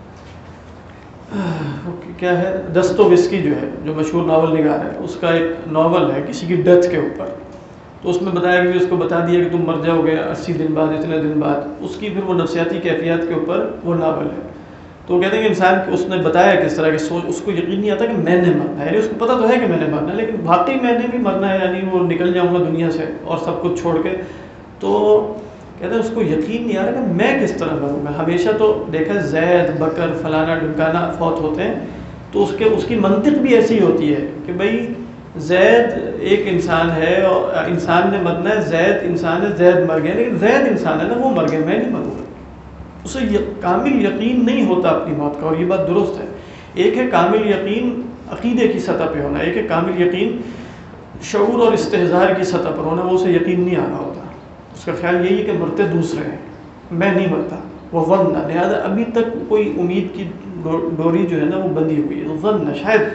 کیا ہے، دستویسکی جو ہے، جو مشہور ناول نگار ہے، اس کا ایک ناول ہے کسی کی ڈیتھ کے اوپر. تو اس میں بتایا کہ اس کو بتا دیا کہ تم مر جاؤ گے 80 دن بعد، اتنے دن بعد. اس کی پھر وہ نفسیاتی کیفیات کے اوپر وہ ناول ہے. تو وہ کہتے ہیں کہ انسان کو اس نے بتایا کس طرح کی سوچ، اس کو یقین نہیں آتا کہ میں نے مرنا ہے، یعنی اس کو پتہ تو ہے کہ میں نے مرنا ہے، لیکن واقعی میں نے بھی مرنا ہے، یعنی وہ نکل جاؤں گا دنیا سے اور سب کچھ چھوڑ کے. تو کہتے ہیں اس کو یقین نہیں آ رہا کہ میں کس طرح مروں گا. ہمیشہ تو دیکھا زید بکر فلانا ڈمکانا فوت ہوتے ہیں، تو اس کی منطق بھی ایسی ہوتی ہے کہ بھئی زید ایک انسان ہے اور انسان نے مرنا ہے، زید انسان ہے، زید مر گیا، لیکن زید انسان ہے نا، وہ مر گیا، میں نہیں مروں گا. اسے کامل یقین نہیں ہوتا اپنی موت کا، اور یہ بات درست ہے. ایک ہے کامل یقین عقیدے کی سطح پہ ہونا، ایک ہے کامل یقین شعور اور استحضار کی سطح پر ہونا. وہ اسے یقین نہیں آ رہا ہوتا، اس کا خیال یہی ہے کہ مرتے دوسرے ہیں، میں نہیں مرتا. وہ ظن، لہذا ابھی تک کوئی امید کی ڈوری جو ہے نا وہ بندھی ہوئی ہے. ظن شاید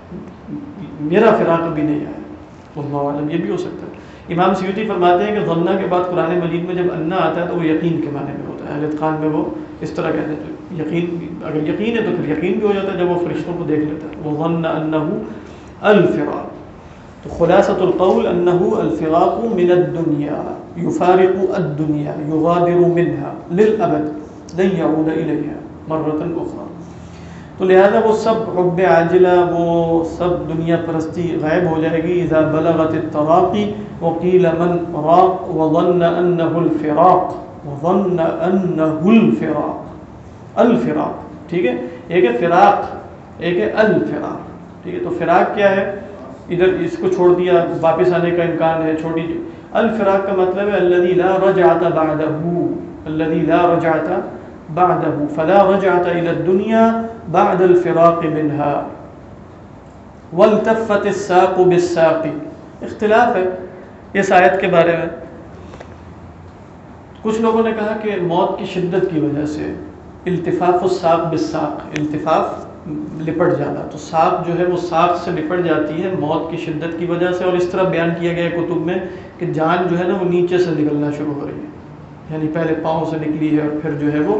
میرا فراق ابھی نہیں آیا، واللہ اعلم، یہ بھی ہو سکتا ہے. امام سیوطی فرماتے ہیں کہ ظنہ کے بعد قرآن مجید میں جب انا آتا ہے تو وہ یقین کے معنی میں ہوتا ہے. اہل اتقان میں وہ اس طرح کہتے ہیں. تو یقین، اگر یقین ہے تو پھر یقین بھی ہو جاتا ہے جب وہ فرشتوں کو دیکھ لیتا ہے. وظن انه الفراق. تو خلاصۃ القول انه الفراق من الدنيا، يفارق الدنيا، يغادر منها للابد، لن يعود اليها مرة اخرى. تو لہذا وہ سب حب عاجلہ، وہ سب دنیا پرستی غائب ہو جائے گی. اذا بلغت التراقی وقیل من راق وظن انه الفراق، وظن انه الفراق. الفراق ٹھیک ہے، ایک ہے فراق، ایک ہے الفراق. ٹھیک ہے، تو فراق کیا ہے؟ ادھر اس کو چھوڑ دیا، واپس آنے کا امکان ہے، چھوڑ دیجیے. الفراق کا مطلب ہے الذي لا رجعة بعده، الذي لا رجعة بعده، فلا رجعة إلى الدنيا بعد الفراق منها. والتفت الساق بالساق. اختلاف ہے اس آیت کے بارے میں. کچھ لوگوں نے کہا کہ موت کی شدت کی وجہ سے التفاف الساق بالساق، التفاف لپٹ جانا، تو ساق جو ہے وہ ساق سے لپٹ جاتی ہے موت کی شدت کی وجہ سے. اور اس طرح بیان کیا گیا کتب میں کہ جان جو ہے نا وہ نیچے سے نکلنا شروع ہو رہی ہے، یعنی پہلے پاؤں سے نکلی ہے اور پھر جو ہے وہ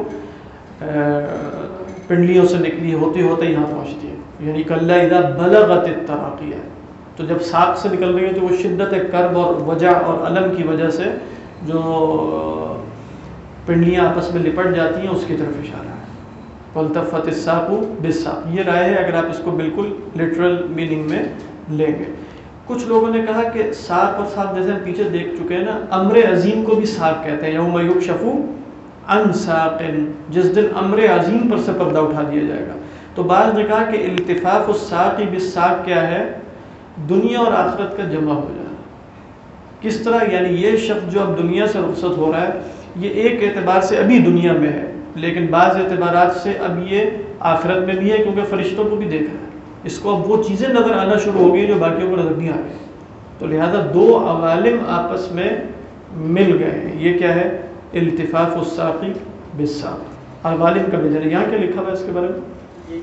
پنڈلیوں سے نکلی، ہوتے ہوتے یہاں پہنچتی ہے. یعنی کلا اذا بلغت التراقیہ، تو جب ساق سے نکل رہی ہے تو وہ شدت کرب اور وجع اور الم کی وجہ سے جو پنڈلیاں آپس میں لپٹ جاتی ہیں اس کی طرف اشارہ ہے. والتفت الساق بالساق، یہ رائے ہے اگر آپ اس کو بالکل لٹرل میننگ میں لیں گے۔ کچھ لوگوں نے کہا کہ ساق اور ساق جیسے ہم پیچھے دیکھ چکے ہیں نا، امر عظیم کو بھی ساق کہتے ہیں، یوم یکشف عن ساق، جس دن امر عظیم پر سے پردہ اٹھا دیا جائے گا۔ تو بعض نے کہا کہ التفاف الساق بالساق کیا ہے؟ دنیا اور آخرت کا جمع ہو جانا۔ کس طرح؟ یعنی یہ شخص جو اب دنیا سے رخصت ہو رہا ہے، یہ ایک اعتبار سے ابھی دنیا میں ہے، لیکن بعض اعتبارات سے اب یہ آخرت میں بھی ہے، کیونکہ فرشتوں کو بھی دیکھ رہا ہے، اس کو اب وہ چیزیں نظر آنا شروع ہو گئی جو باقیوں کو نظر نہیں آ رہی۔ تو لہذا دو عوالم آپس میں مل گئے ہیں۔ یہ کیا ہے؟ التفاف الساق بالساق، عوالم کا ملنا۔ یہاں کیا لکھا ہوا ہے اس کے بارے میں؟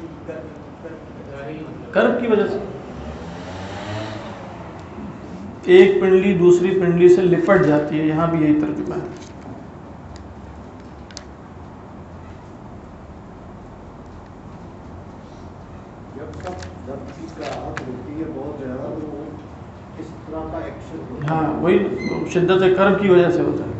کرب کی وجہ سے ایک پنڈلی دوسری پنڈلی سے لپٹ جاتی ہے، یہاں بھی یہی ترجمہ ہے۔ ہاں وہی شدت کرب کی وجہ سے ہوتا ہے۔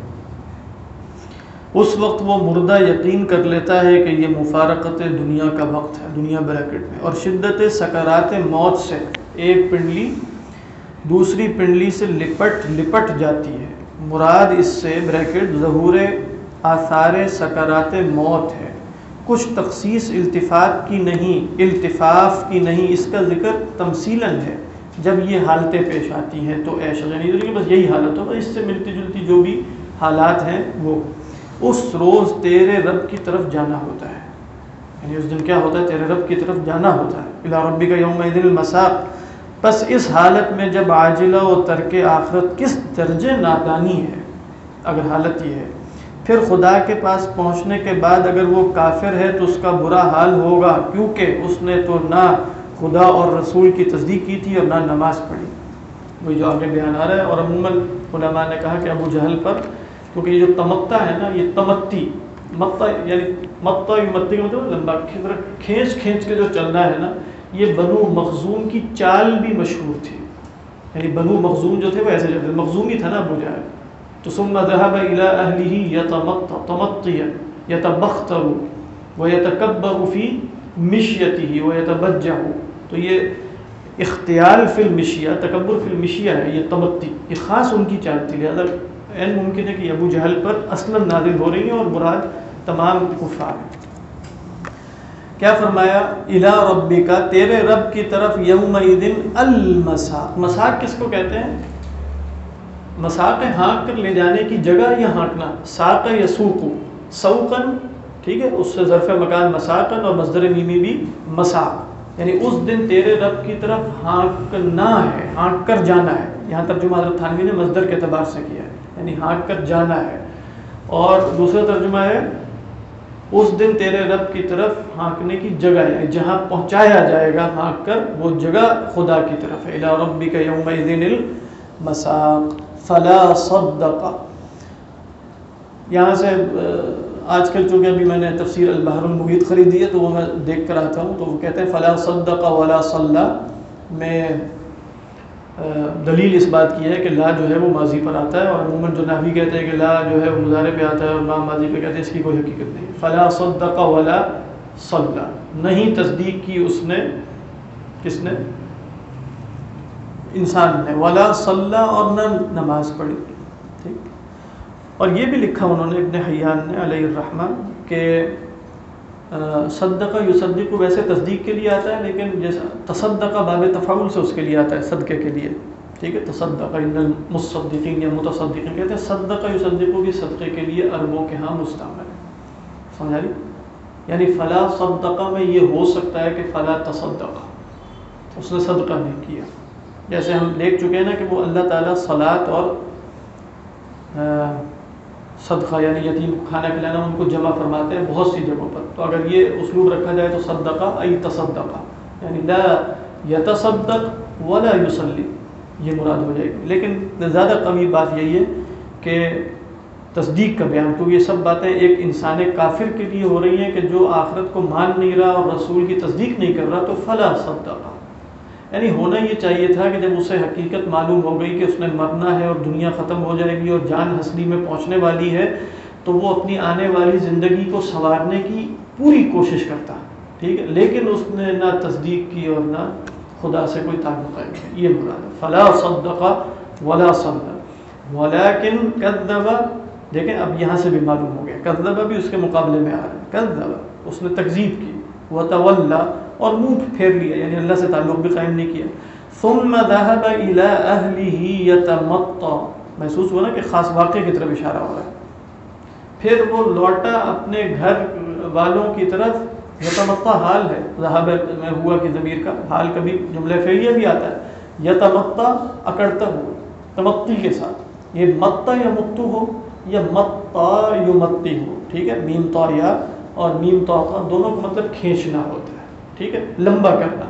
اس وقت وہ مردہ یقین کر لیتا ہے کہ یہ مفارقت دنیا کا وقت ہے، دنیا بریکٹ میں، اور شدت سکرات موت سے ایک پنڈلی دوسری پنڈلی سے لپٹ جاتی ہے۔ مراد اس سے بریکٹ ظہور آثار سکرات موت ہے، کچھ تخصیص التفات کی نہیں، التفاف کی نہیں، اس کا ذکر تمثیلاً ہے۔ جب یہ حالتیں پیش آتی ہیں تو ایسا نہیں کہ بس یہی حالت ہوگا، اس سے ملتی جلتی جو بھی حالات ہیں وہ اس روز تیرے رب کی طرف جانا ہوتا ہے، یعنی اس دن کیا ہوتا ہے؟ تیرے رب کی طرف جانا ہوتا ہے۔ الی ربک یومئذ المساق، پس اس حالت میں جب عاجلہ و ترک آخرت کس درجے نادانی ہے، اگر حالت یہ ہے، پھر خدا کے پاس پہنچنے کے بعد اگر وہ کافر ہے تو اس کا برا حال ہوگا، کیونکہ اس نے تو نہ خدا اور رسول کی تصدیق کی تھی اور نہ نماز پڑھی، وہی جو آگے بیان آ رہا ہے۔ اور عموماً علماء نے کہا کہ ابو جہل پر، کیونکہ یہ جو تمتع ہے نا، یہ تمتی متا یعنی متا یمتی کا مطلب لمبا کھینچ کے جو چلنا ہے نا، یہ بنو مخزوم کی چال بھی مشہور تھی، یعنی بنو مخزوم جو تھے وہ ایسے چلتے، مخزوم ہی تھا نا ابو جہل، تو ثم ذهب الى اهله يتمطى تمطيا يتبختر ويتكبر في مشيته ويتبجح، تو یہ اختیال فی المشیہ، تکبر فی المشیہ ہے، یہ تمتی، یہ خاص ان کی چال تھی۔ لہذا این ممکن ہے کہ ابو جہل پر اصلاً نازل ہو رہی ہیں اور مراد تمام کفار ہیں۔ کیا فرمایا؟ الی ربک، تیرے رب کی طرف، یومئذ المساق، مساق کس کو کہتے ہیں؟ مساق ہانک کر لے جانے کی جگہ یا ہانکنا، ساق یسوق سوقن، ٹھیک ہے، اس سے ظرف مکان مساقن اور مصدر میمی بھی مساق، یعنی اس دن تیرے رب کی طرف ہانکنا ہے، ہانک کر جانا ہے۔ یہاں ترجمہ حضرت تھانوی نے مصدر کے اعتبار سے کیا ہے، یعنی ہانک کر جانا ہے۔ اور دوسرا ترجمہ ہے اس دن تیرے رب کی طرف ہانکنے کی جگہ ہے، جہاں پہنچایا جائے گا ہانک کر، وہ جگہ خدا کی طرف ہے۔ الی ربک یومئذ المساق فلا صدق، یہاں سے آج کل چونکہ ابھی میں نے تفسیر البحر المحیط خریدی ہے تو وہ میں دیکھ کر آتا ہوں، تو وہ کہتے ہیں فلا صدق ولا صلی میں دلیل اس بات کی ہے کہ لا جو ہے وہ ماضی پر آتا ہے، اور عموماً جو نحوی کہتے ہیں کہ لا جو ہے وہ مضارع پہ آتا ہے اور ما ماضی پہ کہتے ہیں، اس کی کوئی حقیقت نہیں۔ فلا صدق ولا صلی، نہیں تصدیق کی اس نے، کس نے؟ انسان نے، ولا صلی، اور نہ نماز پڑھی، ٹھیک۔ اور یہ بھی لکھا انہوں نے ابن حیان نے علیہ الرحمہ کہ صدقہ یصدق ویسے تصدیق کے لیے آتا ہے، لیکن جیسا تصدقہ باب تفاعل سے اس کے لیے آتا ہے، صدقے کے لیے، ٹھیک ہے۔ تصدقہ ان المصدقین یا متصدقین کہتے ہیں، صدقہ یصدق بھی صدقے کے لیے عربوں کے ہاں مستعمل ہے، سمجھا لی؟ یعنی فلا صدقہ میں یہ ہو سکتا ہے کہ فلا تصدقہ، اس نے صدقہ نہیں کیا، جیسے ہم دیکھ چکے ہیں نا کہ وہ اللہ تعالیٰ صلاۃ اور صدقہ یعنی یتیم کو کھانا کھلانا ان کو جمع فرماتے ہیں بہت سی جگہوں پر، تو اگر یہ اسلوب رکھا جائے تو صدقہ ای تصدقہ، یعنی لا یتصدق ولا یصلی، یہ مراد ہو جائے گی۔ لیکن زیادہ قوی بات یہی ہے کہ تصدیق کا بیان، تو یہ سب باتیں ایک انسان کافر کے لیے ہو رہی ہیں کہ جو آخرت کو مان نہیں رہا اور رسول کی تصدیق نہیں کر رہا، تو فلا صدقہ، یعنی ہونا یہ چاہیے تھا کہ جب اسے حقیقت معلوم ہو گئی کہ اس نے مرنا ہے اور دنیا ختم ہو جائے گی اور جان ہستی میں پہنچنے والی ہے، تو وہ اپنی آنے والی زندگی کو سنوارنے کی پوری کوشش کرتا، ٹھیک ہے، لیکن اس نے نہ تصدیق کی اور نہ خدا سے کوئی تعلق قائم کیا، یہ مراد ہے۔ فلا صدق ولا صلى ولكن كذب، دیکھیں اب یہاں سے بھی معلوم ہو گیا، کذب بھی اس کے مقابلے میں آ رہا ہے، کذب اس نے تکذیب کی، وتولى اور منہ پھیر لیا، یعنی اللہ سے تعلق بھی قائم نہیں کیا، ثم ذهب الى اهله يتمطى، محسوس ہوا نا کہ خاص واقعے کی طرف اشارہ ہو رہا ہے، پھر وہ لوٹا اپنے گھر والوں کی طرف، یتمطى حال ہے، ذهب میں ہوا کہ ضمیر کا حال کبھی جملہ فعلیہ بھی آتا ہے، یتمطى اکڑتا ہوا، تمطی کے ساتھ، یہ متا یا متو ہو یا متا یمتی ہو، ٹھیک ہے، میم تا یا اور میم تا دونوں کا مطلب کھینچنا ہوتا ہے، ٹھیک ہے، لمبا کرنا،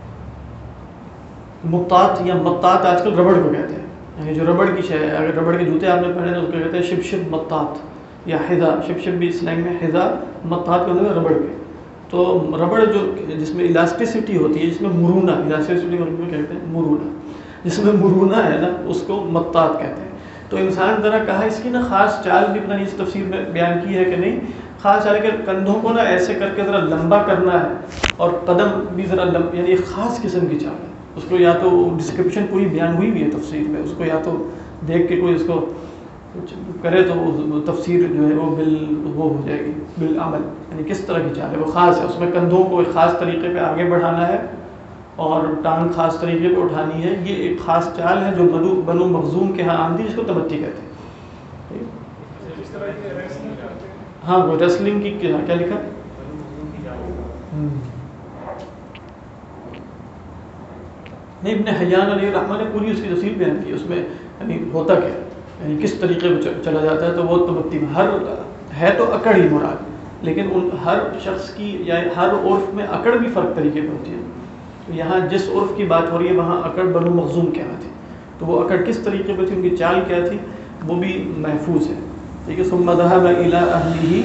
مطاط یا مطاط آج کل ربڑ کو کہتے ہیں، یعنی جو ربڑ کی شے ہے، اگر ربڑ کے جوتے آپ نے پہنے تو اس کو کہتے ہیں شب شب مطاط یا حذا، شب شب بھی سلینگ میں حذا، مطاط کا مطلب ربڑ کے، تو ربڑ جو جس میں الاسٹیسٹی ہوتی ہے، جس میں مرونہ، الاسٹیسٹی کو کہتے ہیں مرونہ، جس میں مرونہ ہے نا اس کو مطاط کہتے ہیں۔ تو انسان ذرا کہا اس کی نا خاص چال بھی پتہ نہیں اس تفسیر میں بیان کی ہے کہ نہیں، خاص چال کہ کندھوں کو نا ایسے کر کے ذرا لمبا کرنا ہے اور قدم بھی ذرا یعنی ایک خاص قسم کی چال ہے، اس کو یا تو ڈسکرپشن پوری بیان ہوئی بھی ہے تفسیر میں، اس کو یا تو دیکھ کے کوئی اس کو کرے تو وہ تفسیر جو ہے وہ وہ ہو جائے گی بالعمل، یعنی کس طرح کی چال ہے، وہ خاص ہے، اس میں کندھوں کو ایک خاص طریقے پہ آگے بڑھانا ہے اور ٹانگ خاص طریقے پہ اٹھانی ہے، یہ ایک خاص چال ہے جو بنو مخزوم کے ہاں آندھی، جس کو تمتی کہتے ہیں۔ اس طرح کے ریسلنگ کرتے ہیں، ہاں وہ ریسلنگ کی کیا لکھا؟ نہیں، ابن حیان علیہ الرحمہ نے پوری اس کی تفصیل بیان کی، اس میں یعنی ہوتا کیا، یعنی کس طریقے پہ چلا جاتا ہے، تو وہ تمتی میں ہر ہے تو اکڑ ہی مراد، لیکن ان ہر شخص کی یا ہر عرف میں اکڑ بھی فرق طریقے پہ ہوتی ہے، یہاں جس عرف کی بات ہو رہی ہے وہاں اکڑ بنو مخزوم کیا تھی، تو وہ اکڑ کس طریقے پہ تھی، ان کی چال کیا تھی، وہ بھی محفوظ ہے، ٹھیک ہے۔ ثم ذهب الى اهله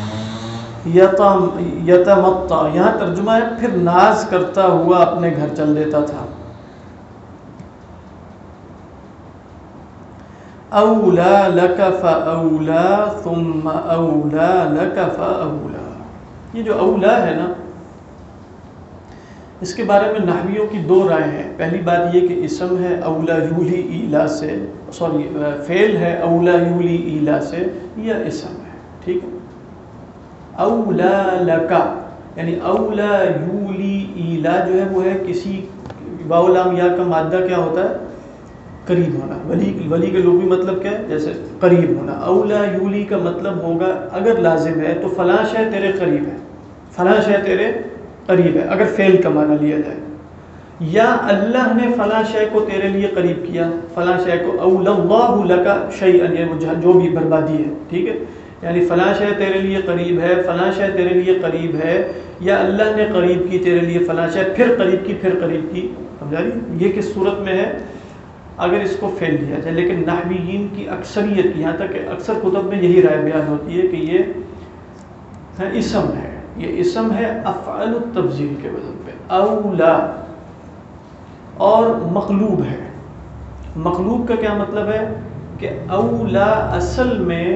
یتمطى، یہاں ترجمہ ہے پھر ناز کرتا ہوا اپنے گھر چل دیتا تھا، اولا لک فاولا ثم اولا لک فاولا، یہ جو اولا ہے نا اس کے بارے میں نحویوں کی دو رائے ہیں، پہلی بات یہ کہ اسم ہے اولا یولی ایلا سے، سوری فعل ہے اولا یولی ایلا سے، یا اسم ہے، ٹھیک ہے، اولا لکا یعنی اولا یولی ایلا جو ہے وہ ہے کسی واو لام یا کا مادہ کیا ہوتا ہے، قریب ہونا، ولی کے لغوی مطلب کیا ہے، جیسے قریب ہونا، اولا یولی کا مطلب ہوگا اگر لازم ہے تو فلاں شے تیرے قریب ہے، فلاں شے تیرے قریب ہے، اگر فعل کا معنی لیا جائے، یا اللہ نے فلاں شے کو تیرے لیے قریب کیا، فلاں شے کو، اولا اللہ لکا شیئا، یہ جو بھی بربادی ہے، ٹھیک ہے، یعنی فلاں شے تیرے لیے قریب ہے، فلاں شے تیرے لیے قریب ہے، یا اللہ نے قریب کی تیرے لیے فلاں شے، پھر قریب کی، پھر قریب کی، سمجھا رہی، یہ کس صورت میں ہے اگر اس کو فعل لیا جائے، لیکن نحویین کی اکثریت، یہاں تک کہ اکثر کتب میں یہی رائے بیان ہوتی ہے کہ یہ اسم ہے، یہ اسم ہے افعال التفضیل کے وزن پہ، اولا، اور مقلوب ہے، مقلوب کا کیا مطلب ہے کہ اولا اصل میں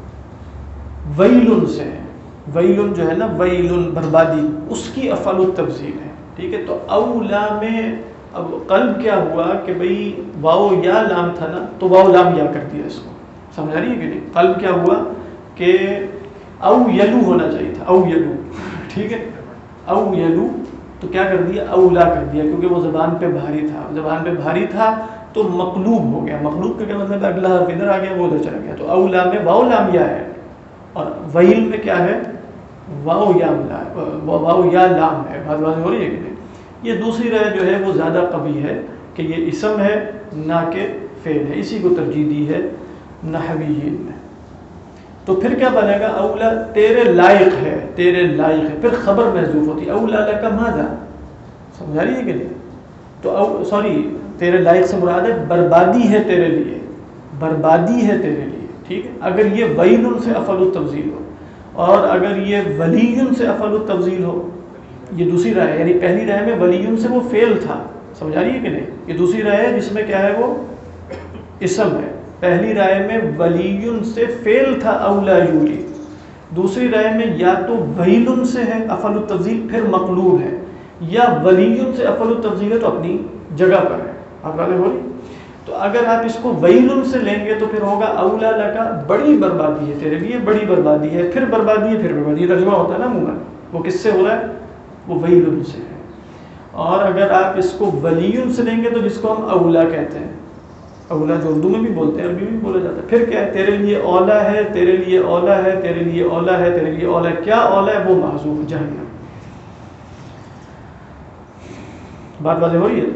ویلن سے ہے، ویلن جو ہے نا، ویلن بربادی، اس کی افعال التفضیل ہے، ٹھیک ہے، تو اولا میں اب قلب کیا ہوا کہ بھئی واو یا لام تھا نا، تو واو لام یا کر دیا اس کو، سمجھا رہی ہے کہ نہیں، قلب کیا ہوا کہ او یلو ہونا چاہیے تھا، او یلو، ٹھیک ہے، او یلو، تو کیا کر دیا، اولا کر دیا، کیونکہ وہ زبان پہ بھاری تھا، زبان پہ بھاری تھا تو مقلوب ہو گیا، مقلوب کا کیا مطلب ہے، اگلا حرف ادھر آ گیا وہ ادھر چلا گیا، تو اولا میں واو لام یا ہے، اور ویل میں کیا ہے، واو یا لام ہے، بات واضح ہو رہی ہے کہ نہیں، یہ دوسری رائے جو ہے وہ زیادہ قوی ہے کہ یہ اسم ہے نہ کہ فعل ہے، اسی کو ترجیح دی ہے نحویین نے۔ تو پھر کیا بنے گا، اولا تیرے لائق ہے، تیرے لائق ہے، پھر خبر محذوف ہوتی ہے، اولا لکا ماذا، سمجھا رہی ہے کہ نہیں، تو سوری تیرے لائق سے مراد ہے بربادی ہے تیرے لیے، بربادی ہے تیرے لیے، ٹھیک ہے، اگر یہ ویل سے افعل التفضیل ہو، اور اگر یہ ولی سے افعل التفضیل ہو، یہ دوسری رائے ہے، یعنی پہلی رائے میں ولی سے وہ فعل تھا، سمجھا رہی ہے کہ نہیں، یہ دوسری رائے ہے جس میں کیا ہے وہ اسم ہے، پہلی رائے میں ولیٌ سے فعل تھا اولا یولی، دوسری رائے میں یا تو ویلٌ سے ہے افعل التفضیل پھر مقلوب ہے، یا ولیٌ سے افعل التفضیل ہے تو اپنی جگہ پر ہے. آپ باتیں ہو رہی؟ تو اگر آپ اس کو ویلٌ سے لیں گے تو پھر ہوگا اولا لکا، بڑی بربادی ہے تیرے لیے، بڑی بربادی ہے، پھر بربادی ہے، پھر بربادی. ترجمہ ہوتا ہے نا عموماً، وہ کس سے ہو رہا ہے؟ وہ ویلٌ سے ہے. اور اگر آپ اس کو ولیٌ سے لیں گے تو جس کو ہم اولا کہتے ہیں، اولا جو اردو میں بھی بولتے ہیں، عربی میں بھی بولا جاتا ہے، پھر کیا ہے؟ تیرے لیے اولا ہے، تیرے لیے اولا ہے، تیرے لیے اولا ہے، تیرے لیے اولا ہے. کیا اولا ہے؟ وہ محذوف جہنم. بات واضح ہو رہی ہے؟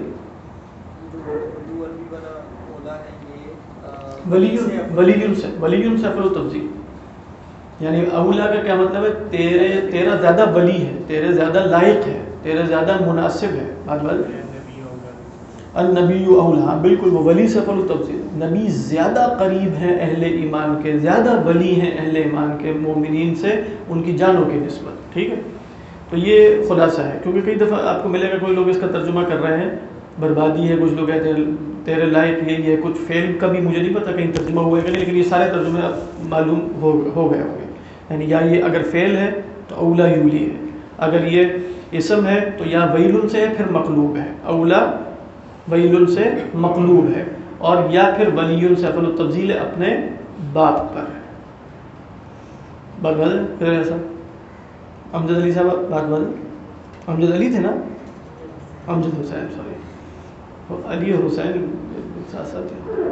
ولیٌ سے افعل التفضیل، یعنی اولا کا کیا مطلب ہے؟ تیرا زیادہ ولی ہے، تیرے زیادہ لائق ہے، تیرے زیادہ مناسب ہے. بات واضح؟ النبی اولا، بالکل وہ ولی سے افعل التفضیل. نبی زیادہ قریب ہیں اہل ایمان کے، زیادہ ولی ہیں اہل ایمان کے مومنین سے ان کی جانوں کی نسبت. ٹھیک ہے، تو یہ خلاصہ ہے. کیونکہ کئی دفعہ آپ کو ملے گا کوئی لوگ اس کا ترجمہ کر رہے ہیں بربادی ہے، کچھ لوگ کہتے ہیں تیرے لائق یہی ہے، کچھ فعل کا بھی مجھے نہیں پتا کہیں ترجمہ ہوا ہے کہ نہیں، لیکن یہ سارے ترجمے معلوم ہو گئے ہوں گے. یعنی یا یہ اگر فعل ہے تو اولا یولی ہے، اگر یہ اسم ہے تو یا ویلٌ سے ہے پھر مقلوب ہے، اولا ویلٌ سے مقلوب ہے، اور یا پھر ولیٌ سے افعل التفضیل ہے اپنے باپ پر. بات بدل پھر ایسا امجد علی صاحب، بات بدل. امجد علی تھے نا، امجد حسین، سوری، علی اور حسین ساتھ ساتھ ہیں.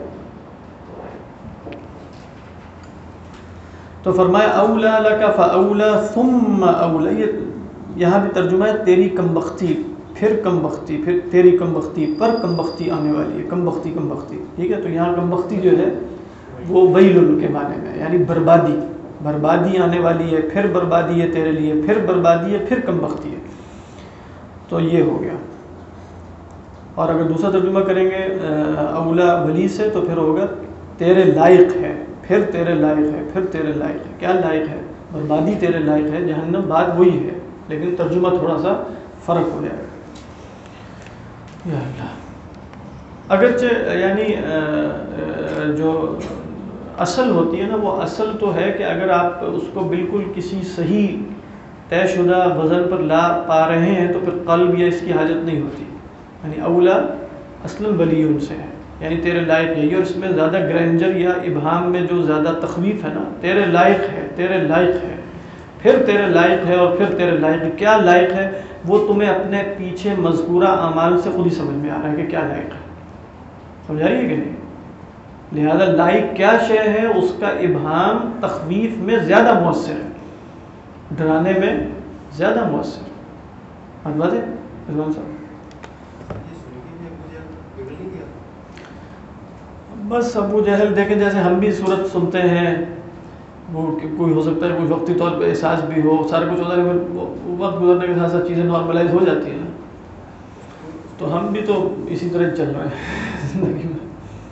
تو فرمایا اولا لک فاولا ثم اولا، یہاں بھی ترجمہ ہے تیری کم بختی، پھر کم بختی، پھر تیری کم بختی پر کم بختی آنے والی ہے. کم بختی کم بختی، ٹھیک ہے. تو یہاں کم بختی جو ہے وہ ویل کے معنی میں، یعنی بربادی، بربادی آنے والی ہے، پھر بربادی ہے تیرے لیے، پھر بربادی ہے، پھر کم بختی ہے. تو یہ ہو گیا. اور اگر دوسرا ترجمہ کریں گے اولا ولی سے تو پھر ہوگا تیرے لائق ہے، پھر تیرے لائق ہے، پھر تیرے لائق ہے. کیا لائق ہے؟ بربادی تیرے لائق ہے، جہنم. بات وہی ہے لیکن ترجمہ تھوڑا سا فرق ہو جائے گا. یا اللہ، اگرچہ یعنی جو اصل ہوتی ہے نا، وہ اصل تو ہے کہ اگر آپ اس کو بالکل کسی صحیح طے شدہ وزن پر لا پا رہے ہیں تو پھر قلب یا اس کی حاجت نہیں ہوتی. یعنی اولا اصلاً ولیٌ سے ہے، یعنی تیرے لائق ہے. اور اس میں زیادہ گرینجر یا ابہام میں جو زیادہ تخویف ہے نا، تیرے لائق ہے، تیرے لائق ہے، پھر تیرے لائق ہے، اور پھر تیرے لائق ہے. کیا لائق ہے؟ وہ تمہیں اپنے پیچھے مذکورہ اعمال سے خود ہی سمجھ میں آ رہا ہے کہ کیا لائق ہے. سمجھا رہی ہے کہ نہیں؟ لہذا لائق کیا شے ہے اس کا ابہام تخویف میں زیادہ مؤثر ہے، ڈرانے میں زیادہ مؤثر. بات ہے رضوان صاحب؟ بس ابو جہل دیکھیں، جیسے ہم بھی صورت سنتے ہیں، وہ کوئی ہو سکتا ہے کوئی وقتی طور پہ احساس بھی ہو، سارا کچھ ہوتا ہے، وقت گزرنے کے ساتھ ساتھ چیزیں نارملائز ہو جاتی ہیں. تو ہم بھی تو اسی طرح چل رہے ہیں زندگی میں.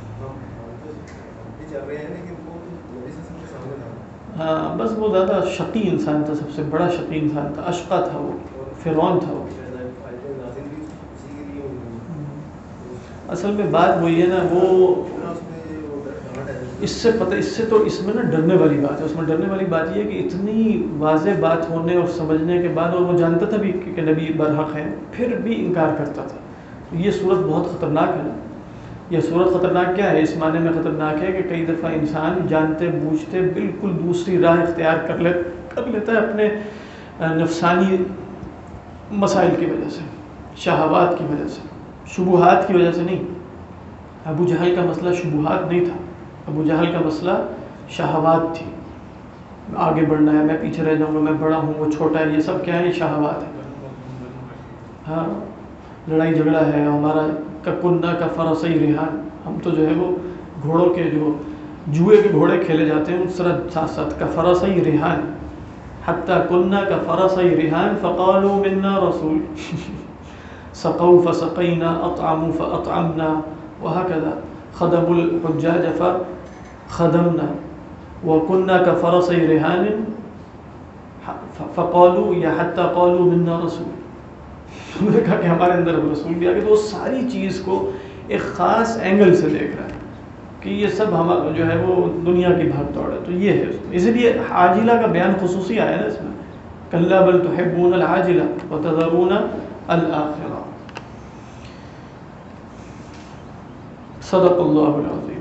ہاں بس وہ زیادہ شقی انسان تھا، سب سے بڑا شقی انسان تھا، اشقا تھا وہ، فرعون تھا وہ. اصل میں بات وہی ہے نا، وہ اس سے پتہ، اس سے تو اس میں نا ڈرنے والی بات ہے. اس میں ڈرنے والی بات یہ ہے کہ اتنی واضح بات ہونے اور سمجھنے کے بعد، اور وہ جانتا تھا بھی کہ نبی برحق ہے، پھر بھی انکار کرتا تھا. یہ صورت بہت خطرناک ہے نا. یہ صورت خطرناک کیا ہے؟ اس معنی میں خطرناک ہے کہ کئی دفعہ انسان جانتے بوجھتے بالکل دوسری راہ اختیار کر لیتا ہے اپنے نفسانی مسائل کی وجہ سے، شہوات کی وجہ سے، شبہات کی وجہ سے نہیں. ابو جہل کا مسئلہ شبہات نہیں تھا، ابو جہل کا مسئلہ شہوات تھی. آگے بڑھنا ہے، میں پیچھے رہ جاؤں گا، میں بڑا ہوں وہ چھوٹا ہے، یہ سب کیا ہے؟ یہ شہوات ہے. ہاں لڑائی جھگڑا ہے ہمارا. کنہ کا فرسئی ریحان، ہم تو جو ہے وہ گھوڑوں کے جو جوئے کے گھوڑے کھیلے جاتے ہیں ان ساتھ ساتھ. کا فرسئی ریحان حتیٰ کنہ کا فرسئی ریحان فقالوا منا رسول سقوا فسقینا اطعموا فاطعمنا وهكذا خدموا الحجاج فخدمنا وكنا كفرسي رهان فقالوا یا حتى قالوا منا رسول. انہوں نے کہا کہ ہمارے اندر رسول بھی آ گئے. تو وہ ساری چیز کو ایک خاص اینگل سے دیکھ رہا ہے کہ یہ سب ہم جو ہے وہ دنیا کی بھاگ دوڑ ہے. تو یہ ہے اسی لیے عاجلہ کا بیان خصوصی آیا نا اس میں، کلا بل تحبون العاجلہ وتذرون الآخرہ. صدق اللہ العظیم.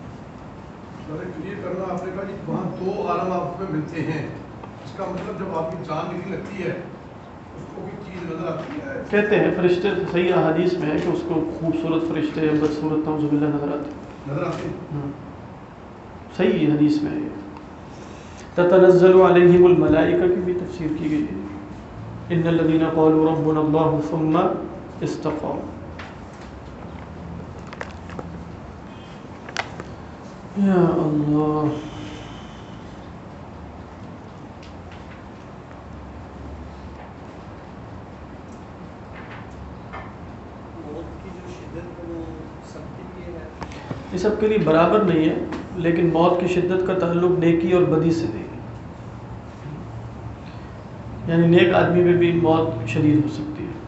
کلیئر کرنا آپ نے کہا جی وہاں دو عالم آپ میں ملتے ہیں، اس کا مطلب جب آپ کی جان نکلنے لگتی ہے اس کو کوئی چیز نظر آتی ہے؟ کہتے ہیں فرشتے، صحیح احادیث میں ہے کہ اس کو خوبصورت فرشتے بدصورت نعوذ باللہ نظر آتے ہیں. صحیح حدیث میں ہے. تتنزل علیہم الملائکہ کی بھی تفسیر کی گئی ہے. ان الذین قالوا ربنا اللہ ثم استقاموا. یا اللہ. یہ سب کے لیے برابر نہیں ہے، لیکن موت کی شدت کا تعلق نیکی اور بدی سے نہیں. یعنی نیک آدمی میں بھی موت شدید ہو سکتی ہے.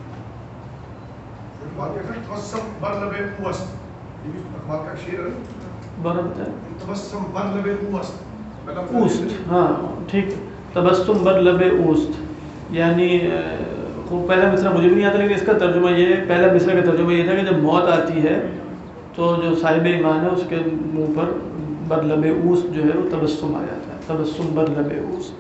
اوست، ہاں ٹھیک. تبسم بر لب اوست، یعنی پہلا مصرع مجھے بھی نہیں آتا، لیکن اس کا ترجمہ یہ، پہلا مصرع کا ترجمہ یہ تھا کہ جب موت آتی ہے تو جو صاحب ایمان ہے اس کے منہ پر بر لب اوست جو ہے وہ تبسم آ جاتا ہے. تبسم بر لب اوست.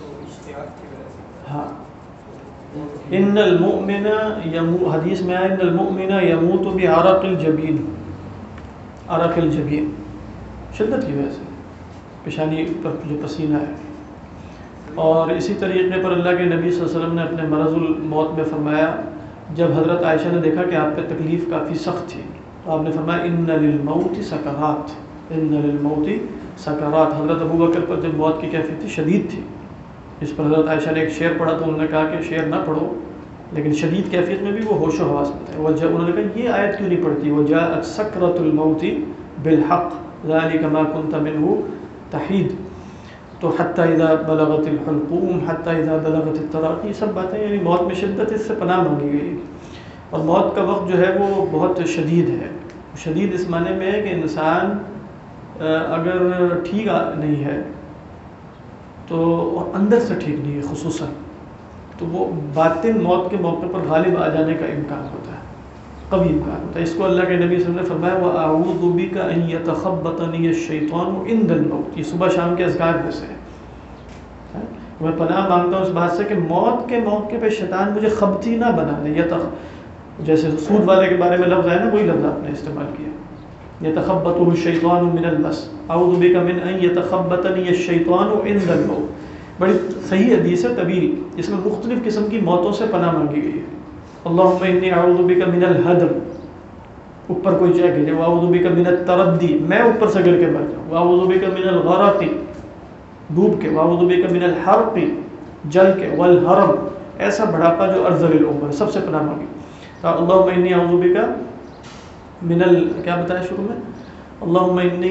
ہاں. ان المؤمن حدیث میں آیا ان المؤمن یموت بعرق الجبین. عرق الجبین شدت کی وجہ سے، پیشانی پر جو پسینہ ہے. اور اسی طریقے پر اللہ کے نبی صلی اللہ علیہ وسلم نے اپنے مرض الموت میں فرمایا، جب حضرت عائشہ نے دیکھا کہ آپ پہ تکلیف کافی سخت تھی تو آپ نے فرمایا ان للموت سکرات، ان للموت سکرات. حضرت ابوبکر پر جب موت کی کیفیت تھی شدید تھی، اس پر حضرت عائشہ نے ایک شعر پڑھا تو انہوں نے کہا کہ شعر نہ پڑھو، لیکن شدید کیفیت میں بھی وہ ہوش و حواس میں تھے. انہوں نے کہا یہ آیت کیوں نہیں پڑھتی، وجاءت سکرۃ الموت بالحق ذلک ما كنت منه تحید. تو حتی اذا بلغت الحلقوم حتی اذا بلغت التراقی، سب باتیں یعنی موت میں شدت، اس سے پناہ مانگی گئی. اور موت کا وقت جو ہے وہ بہت شدید ہے. شدید اس معنی میں ہے کہ انسان اگر ٹھیک نہیں ہے تو، اور اندر سے ٹھیک نہیں ہے خصوصاً، تو وہ باطن موت کے موقع پر غالب آ جانے کا امکان ہوتا ہے، قوی امکان ہوتا ہے. اس کو اللہ کے نبی صلی اللہ علیہ وسلم نے فرمایا وَأَعُوذُ بِكَ أَن يَتَخَبَّطَنِيَ الشَّيْطَانُ عِنْدَ الْمَوْتِ. یہ صبح شام کے اذکار میں سے ہے. میں پناہ مانگتا ہوں اس بات سے کہ موت کے موقع پہ شیطان مجھے خبطی نہ بنا دے. جیسے سود والے کے بارے میں لفظ ہے نا، وہی لفظ آپ نے استعمال کیا، يَتَخَبَّطُهُ الشَّيْطَانُ مِنَ الْمَسِّ أَعُوذُ بِكَ مِنْ أَن يَتَخَبَّطَنِيَ الشَّيْطَانُ عِنْدَ الْمَوْتِ. بڑی صحیح حدیث ہے طویل، اس میں مختلف قسم کی موتوں سے پناہ مانگی گئی ہے. اللہم انی اعوذ بک من الہدم، اوپر کوئی چاہ کے جائے، واعوذ بک من التردی، میں اوپر سے گر کے مر جاؤں، واعوذ بک من الغرق، ڈوب کے، واعوذ بک من الحرق، جل کے، والحرم، ایسا بڑھاپا جو ارذل العمر، سب سے پناہ مانگی. اللہم انی اعوذ بک من کیا بتایا شروع میں، اللہم انی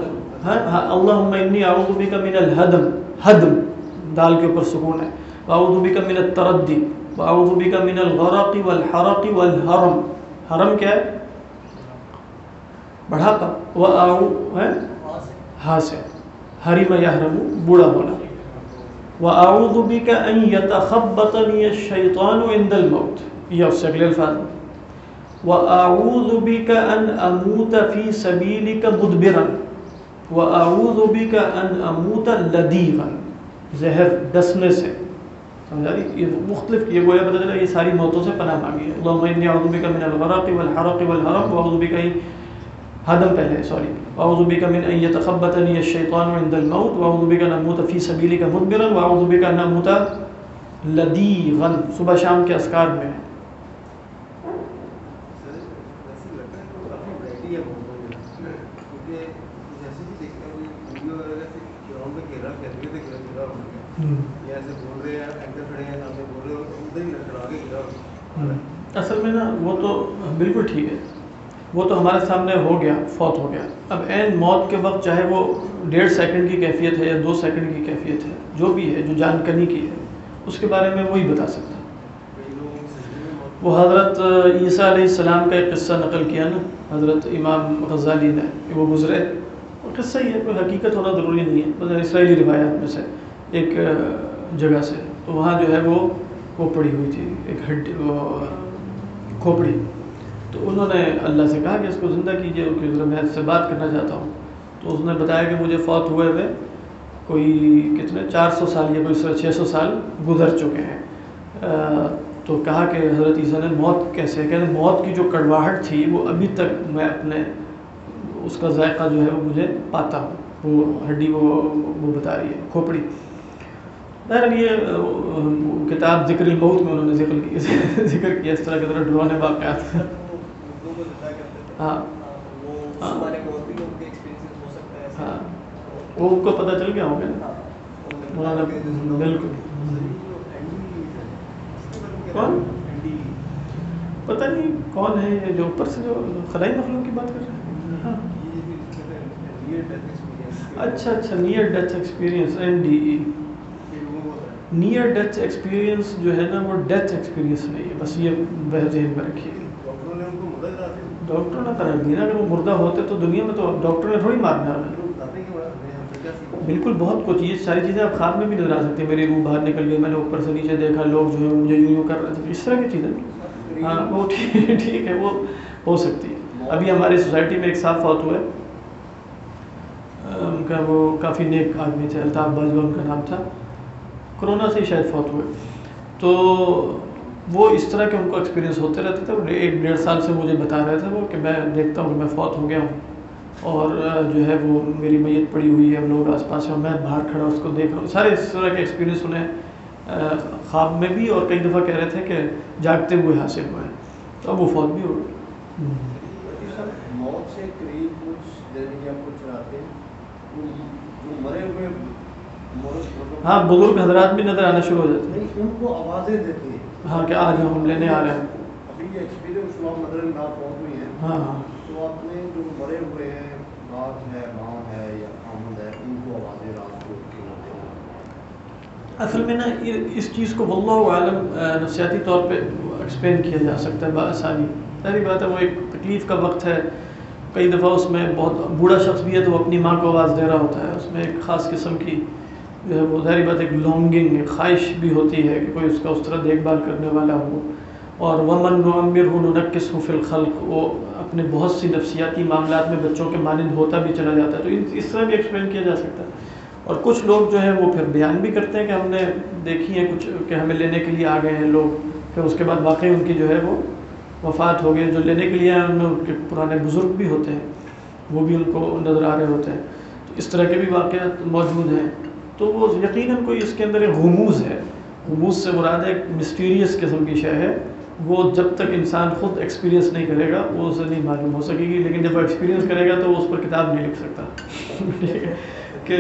اعوذ بک من الہدم، حدم دال کے اوپر سکون ہے، واعوذ بک من التردی، واعوذ بک من الغرق والحرق والحرم. حرم کیا ہے؟ بڑھاپا. ہاں سے حرم یحرم بوڑھا ہونا. واعوذ بک ان یتخبطنی الشیطان عند الموت، یہ اس سے اگلے الفاظ. واعوذ بک ان اموت فی سبیلک مدبرا، واعوذ بک ان اموت لدیغا، زہر ڈسنے سے. سمجھا رہی؟ یہ مختلف یہ گویا پتہ چلا یہ ساری موتوں سے پناہ مانگی ہے. اللہم انی اعوذ بک من الغرق والحرق والحرم، واعوذ بک حدم پہلے سوری، واعوذ بک من ان یتخبطنی الشیطان عند الموت، واعوذ بک ان اموت فی سبیلک مدبرا، واعوذ بک ان اموت لدیغا. صبح شام کے اذکار میں ہے. اصل میں نا وہ تو بالکل ٹھیک ہے، وہ تو ہمارے سامنے ہو گیا، فوت ہو گیا. اب عین موت کے وقت چاہے وہ 1.5 سیکنڈ کی کیفیت ہے یا 2 سیکنڈ کی کیفیت ہے، جو بھی ہے جو جان کنی کی ہے، اس کے بارے میں وہی بتا سکتا. وہ حضرت عیسیٰ علیہ السلام کا ایک قصہ نقل کیا نا حضرت امام غزالی نے، وہ گزرے قصہ ہی ہے، کوئی حقیقت ہونا ضروری نہیں ہے، بس اسرائیلی روایات میں سے ایک جگہ سے. تو وہاں جو ہے وہ پڑی ہوئی تھی ایک ہڈی، کھوپڑی. تو انہوں نے اللہ سے کہا کہ اس کو زندہ کیجیے، کہ ذرا میں اس سے بات کرنا چاہتا ہوں. تو اس نے بتایا کہ مجھے فوت ہوئے کوئی کتنے 400 سال یا کوئی 600 سال گزر چکے ہیں. تو کہا کہ حضرت عیسیٰ نے موت کیسے، کہ موت کی جو کڑواہٹ تھی وہ ابھی تک میں اپنے اس کا ذائقہ جو ہے وہ مجھے پاتا ہوں. وہ ہڈی وہ بتا رہی ہے، کھوپڑی. بہرحال یہ کتاب ذکر الموت میں انہوں نے ذکر کیا اس طرح کی طرح ڈرانے واقعات. ہاں ہاں وہ ان کو پتہ چل گیا ہوگا نا مولانا. بالکل. کون پتہ نہیں کون ہے یہ جو اوپر سے جو خلائی مخلوق کی بات کر رہے ہیں. ہاں اچھا near death experience, NDE. Near death experience جو ہے نا وہ ڈیتھ ایکسپیرینس نہیں ہے، بس یہ ذہن میں رکھیے. ڈاکٹر نے قرار دیا، اگر وہ مردہ ہوتے تو دنیا میں تو ڈاکٹر نے تھوڑی مارنا ہے. بالکل بہت کچھ، یہ ساری چیزیں آپ خواب میں بھی نظر آ سکتی ہیں. میری روح باہر نکل گئی، میں نے اوپر سے نیچے دیکھا، لوگ جو ہے مجھے یوں کر رہے تھے، اس طرح کی چیزیں. ہاں وہ ٹھیک ہے، وہ ہو سکتی ہے. ابھی ہماری سوسائٹی میں ایک صاحب فوت ہوئے، ان کا وہ کافی نیک آدمی تھے، الطاف باجوہ ان کا نام تھا. کرونا سے ہی شاید فوت ہوئے. تو وہ اس طرح کے ان کو ایکسپیرینس ہوتے رہتے تھے. 1-1.5 سال سے مجھے بتا رہے تھے وہ کہ میں دیکھتا ہوں کہ میں فوت ہو گیا ہوں، اور جو ہے وہ میری میت پڑی ہوئی ہے، لوگ آس پاس ہیں، میں باہر کھڑا اس کو دیکھ رہا ہوں. سارے اس طرح کے ایکسپیرینس انہیں خواب میں بھی اور کئی دفعہ کہہ رہے تھے کہ جاگتے ہوئے حاصل ہوئے ہیں. تو اب وہ فوت بھی ہو گئے. موت سے قریب کچھ دینے یا کچھ آتے ہیں جو مرے ہوئے، ہاں بزرگ حضرات بھی نظر آنا شروع ہو جاتے ہیں. ان کو آوازیں دیتے ہیں ہاں کہ آج ہم لینے آ رہے ہیں. ابھی یہ ایکسپیرینس ہوا، مدر ان لا فوت ہوئی ہیں. ہاں ہاں تو آپ نے جو مرے ہوئے ہیں، باپ ہے، ماں ہے یا آمد ہے، ان کو آوازیں رات کو کی ہوتے ہیں. اصل میں نا اس چیز کو واللہ عالم نفسیاتی طور پہ ایکسپلین کیا جا سکتا ہے بآسانی. ظاہری بات ہے وہ ایک تکلیف کا وقت ہے، کئی دفعہ اس میں بہت بوڑھا شخص بھی ہے تو وہ اپنی ماں کو آواز دے رہا ہوتا ہے. اس میں ایک خاص قسم کی جو ہے وہ ظاہری بات ایک لانگنگ، ایک خواہش بھی ہوتی ہے کہ کوئی اس کا اس طرح دیکھ بھال کرنے والا ہو. اور ومن نعمرہ ننکسہ فی الخلق، وہ اپنے بہت سی نفسیاتی معاملات میں بچوں کے مانند ہوتا بھی چلا جاتا ہے. تو اس طرح بھی ایکسپلین کیا جا سکتا ہے. اور کچھ لوگ جو ہیں وہ پھر بیان بھی کرتے ہیں کہ ہم نے دیکھی ہے کچھ کہ ہمیں لینے کے لیے آ گئے ہیں لوگ، پھر اس کے بعد واقعی ان کی جو ہے وہ وفات ہو گئی. جو لینے کے لیے آئے ان میں ان کے پرانے بزرگ بھی ہوتے ہیں، وہ بھی ان کو نظر آ رہے ہوتے ہیں. تو اس طرح کے بھی واقعات موجود ہیں. تو وہ یقیناً کوئی اس کے اندر ایک غموض ہے. غموض سے مراد ایک مسٹیریس قسم کی شے ہے. وہ جب تک انسان خود ایکسپیرینس نہیں کرے گا وہ اسے نہیں معلوم ہو سکے گی، لیکن جب وہ ایکسپیرینس کرے گا تو وہ اس پر کتاب نہیں لکھ سکتا. کہ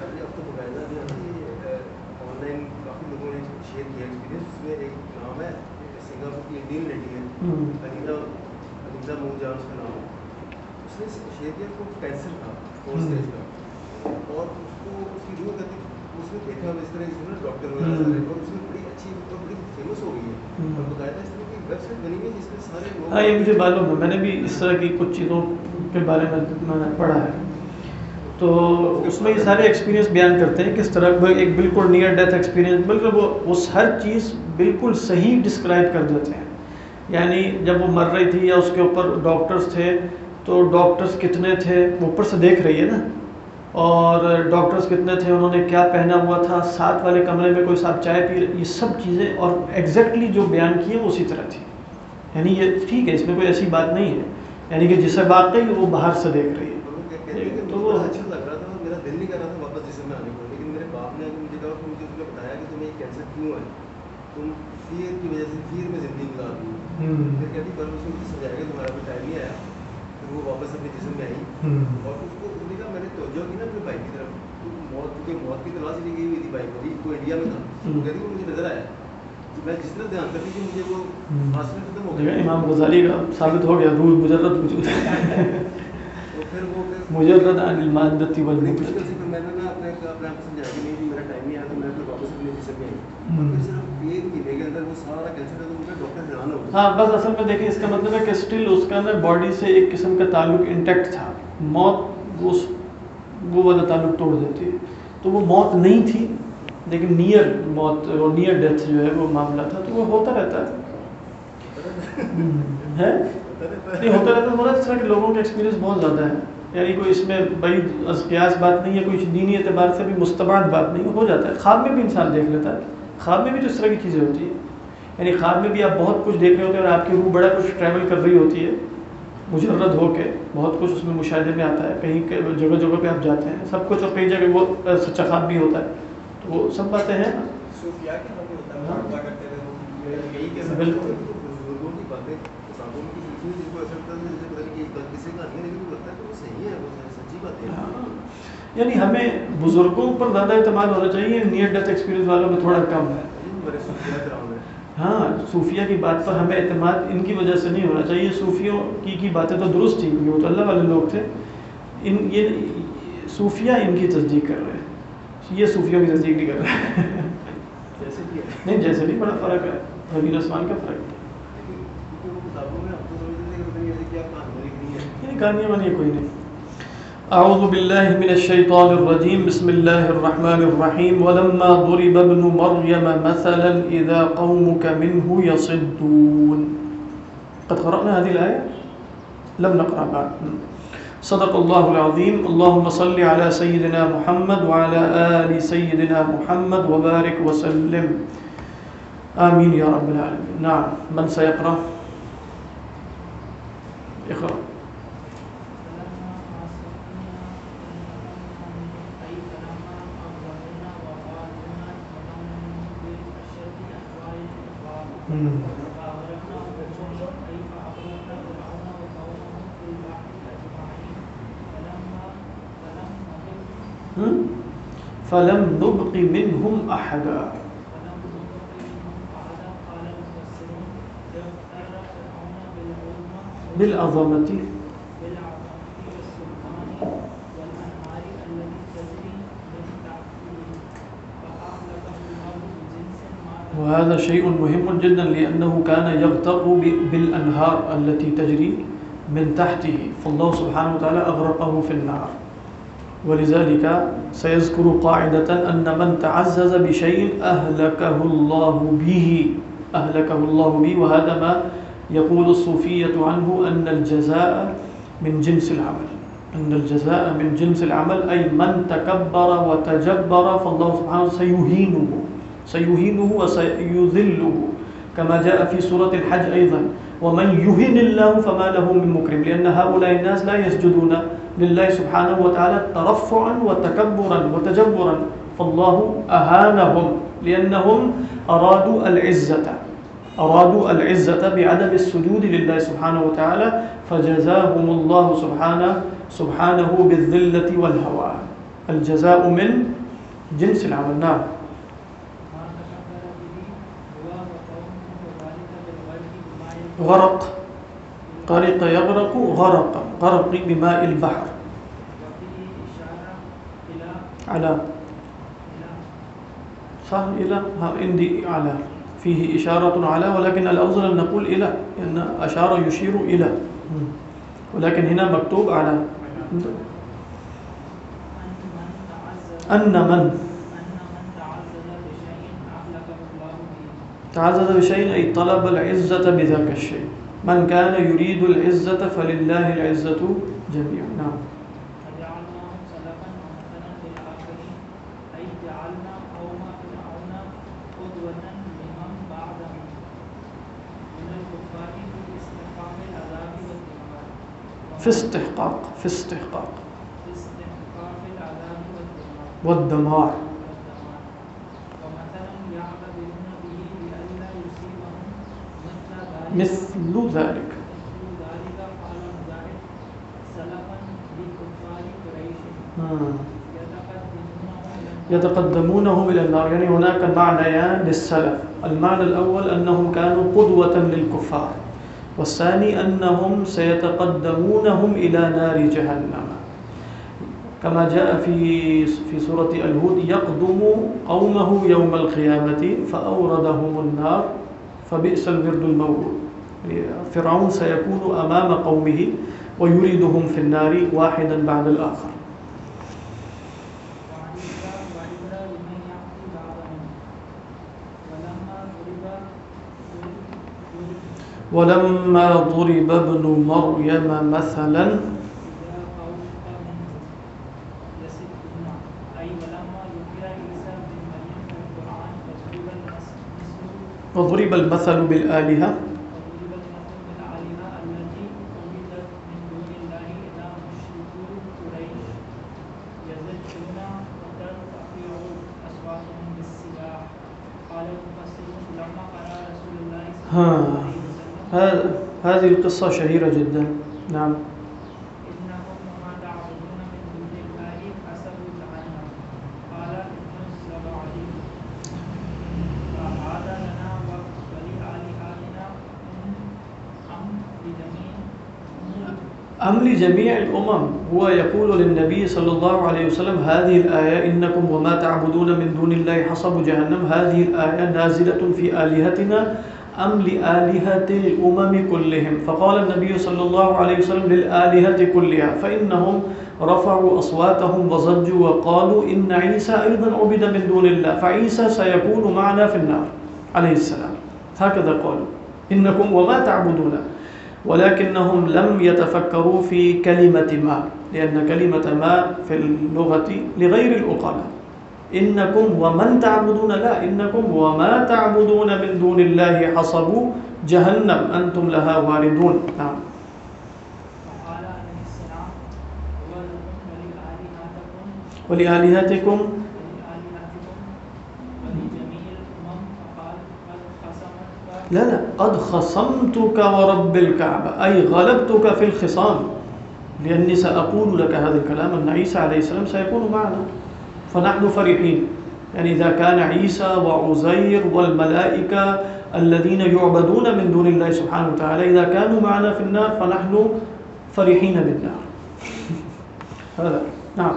شیئر کیا کو کینسر تھا 4 اسٹیج کا، اور اس کو اس کی روح کہتی اس نے دیکھا اس طرح سے ڈاکٹر وغیرہ، اور اس میں بڑی اچھی اور بڑی فیمس ہو گئی ہے. اور بتایا اس طرح کی ویب سائٹ بنی ہوئی ہے جس میں سارے لوگ. ہاں یہ مجھے معلوم ہے، میں نے بھی اس طرح کی کچھ چیزوں کے بارے میں نے پڑھا ہے. تو اس میں یہ سارے ایکسپیرینس بیان کرتے ہیں کس طرح وہ ایک بالکل نیئر ڈیتھ ایکسپیرینس، بلکہ وہ اس ہر چیز بالکل صحیح ڈسکرائب کر دیتے ہیں. یعنی جب وہ مر رہی تھی یا اس کے اوپر ڈاکٹرز تھے تو ڈاکٹرز کتنے تھے، وہ اوپر سے دیکھ رہی ہے نا، اور ڈاکٹرز کتنے تھے، انہوں نے کیا پہنا ہوا تھا، ساتھ والے کمرے میں کوئی صاحب چائے پی رہے، یہ سب چیزیں اور ایگزیکٹلی جو بیان کی ہے وہ اسی طرح تھی. یعنی یہ ٹھیک ہے، اس میں کوئی ایسی بات نہیں ہے، یعنی کہ جسے واقعی وہ باہر سے دیکھ رہی ہے. تو وہ اچھا لگ رہا تھا، میرا دل نہیں کر رہا تھا واپس جسم میں آنے کو، لیکن میرے باپ نے مجھے کہا کہ مجھے تمہیں بتایا کہ تمہیں کینسر کیوں ہے، تم فیئر کی وجہ سے فیئر میں زندگی گزار دی. پھر کہتی پر اس نے مجھے سمجھایا کہ تمہارا کوئی ٹائم نہیں آیا. پھر وہ واپس اپنے جسم میں آئی اور اس کو نے کہا میں نے توجہ کی نا اپنے بھائی کی طرف، موت کی تلاش نہیں گئی ہوئی تھی بھائی کو، وہ انڈیا میں تھا. کہتی وہ مجھے نظر آیا، میں جس طرح دھیان کرتی کہ مجھے وہ فاصلے ختم ہو گیا. امام غزالی کا ثابت ہو گیا روح مجرد وجود ہے. پھر وہ مجرد عن المادتی والمطلق. پھر میں نے اپنے آپ کو سمجھایا کہ نہیں میرا ٹائم نہیں آیا، تو میں پھر واپس اپنے جسم میں آئی. پھر صرف 1 مہینے کے اندر وہ سارا کینسر ہے، تو مجھے ڈاکٹر حیران ہو گیا. ہاں بس اصل میں دیکھیں اس کا مطلب ہے کہ اسٹل اس کا نا باڈی سے ایک قسم کا تعلق انٹیکٹ تھا. موت اس وہ والا تعلق توڑ دیتی ہے. تو وہ موت نہیں تھی لیکن نیئر موت اور نیئر ڈیتھ جو ہے وہ معاملہ تھا. تو وہ ہوتا رہتا ہے نہیں ہوتا رہتا ہے. اس طرح کے لوگوں کے ایکسپیرینس بہت زیادہ ہے. یعنی کوئی اس میں بڑی قیاس بات نہیں ہے, کوئی دینی اعتبار سے بھی مستبعد بات نہیں, ہو جاتا ہے. خواب میں بھی انسان دیکھ لیتا ہے. خواب میں بھی تو اس طرح کی چیزیں ہوتی ہیں. یعنی خواب میں بھی آپ بہت کچھ دیکھ رہے ہوتے ہیں اور آپ کی روح بڑا کچھ ٹریول کر رہی ہوتی ہے مجرد ہو کے, بہت کچھ اس میں مشاہدے میں آتا ہے. کہیں جگہ جگہ پہ آپ جاتے ہیں سب کچھ, اور کئی جگہ وہ سچا خواب بھی ہوتا ہے. تو وہ سب باتیں ہیں. بالکل یعنی ہمیں بزرگوں پر زیادہ اعتماد ہونا چاہیے, نیئر ڈیتھ ایکسپیرینس والوں میں تھوڑا کم ہے. ہاں صوفیہ کی بات پر ہمیں اعتماد ان کی وجہ سے نہیں ہونا چاہیے. صوفیوں کی باتیں تو درست تھی کیونکہ وہ تو اللہ والے لوگ تھے. یہ صوفیہ ان کی تصدیق کر رہے ہیں, یہ صوفیوں کی تصدیق نہیں کر رہے ہیں. نہیں جیسے بھی بڑا فرق ہے, زمین آسمان کا فرق ہے. یعنی کہانیاں وانیاں کوئی نہیں. اعوذ باللہ من الشیطان الرجیم بسم اللہ الرحمن الرحیم ولما ضرب ابن مریم مثلا اذا قومك منه يصدون. قد قرأنا هذه الآية لم نقرأ بعد. صدق الله العظيم. اللهم صل على سيدنا محمد وعلى آل سيدنا محمد وبارك وسلم آمين يا رب العالمين. نعم من سيقرأ؟ اقرأ. فلم نبق منهم أحدا. بالعظمة وهذا شيء مهم جدا لأنه كان يغتر بالأنهار التي تجري من تحته, فالله سبحانه وتعالى أغرقه في النار. ولذلك سيذكر قاعدة أن من تعزز بشيء أهلكه الله به, وهذا ما يقول الصوفية عنه أن الجزاء من جنس العمل. أن الجزاء من جنس العمل أي من تكبر وتجبر فالله سبحانه سيهينه وسيذله, كما جاء في سورة الحج أيضا ومن يهن الله فما له من مكرم, لأن هؤلاء الناس لا يسجدون لله سبحانه وتعالى ترفعا وتكبرا وتجبرا, فالله أهانهم لأنهم أرادوا العزة بعدم السجود لله سبحانه وتعالى, فجزاهم الله سبحانه بالذلة والهوان. الجزاء من جنس العمل. نعم. غرق, غرق يغرق, غرق بماء البحر. على صح إلى عندي على فيه إشارة على, ولكن الأفضل أن نقول إلى لأن أشار يشير إلى, ولكن هنا مكتوب على. أن من تعزز بشيء أي طلب العزة بذاك الشيء. من كان يريد العزة فلله العزة جميعا. نعم. في استحقاق والدمار. مثل ذلك يتقدمونهم إلى النار. يعني هناك معنيان للسلف. المعنى الأول أنهم كانوا قدوة للكفار, والثاني أنهم سيتقدمونهم إلى نار جهنم, كما جاء في سورة الهود يقدم قومه يوم القيامة فأوردهم النار فبئس الورد المورود. فرعون سيكون أمام قومه ويريدهم في النار واحدا بعد الآخر. ولما ضرب ابن مريم مثلا وضرب المثل بالآلهة هذه القصة شهيرة جدا. نعم. أم لجميع الأمم. هو يقول للنبي صلى الله عليه وسلم هذه الآية إنكم وما تعبدون من دون الله حصب جهنم، هذه الآية نازلة في آلهتنا أم لآلهة الأمم كلهم؟ فقال النبي صلى الله عليه وسلم للآلهة كلها، فإنهم رفعوا أصواتهم وزجوا وقالوا إن عيسى أيضا عبد من دون الله فعيسى سيكون معنا في النار عليه السلام. هكذا قالوا إنكم وما تعبدون، ولكنهم لم يتفكروا في كلمة ما، لأن كلمة ما في اللغة لغير الأقلاء. إنكم ومن تعبدون، لا، إنكم وما تعبدون من دون الله حصب جهنم أنتم لها واردون. نعم. ولآلهتكم لا قد خصمتك ورب الكعبة، أي غلبتك في الخصام، لأني سأقول لك هذا الكلام أن عيسى عليه السلام سيكون معنا، فنحن فرحين. يعني إذا كان عيسى وعزير والملائكة الذين يعبدون من دون الله سبحانه وتعالى إذا كانوا معنا في النار فنحن فرحين بالنار. هذا. نعم.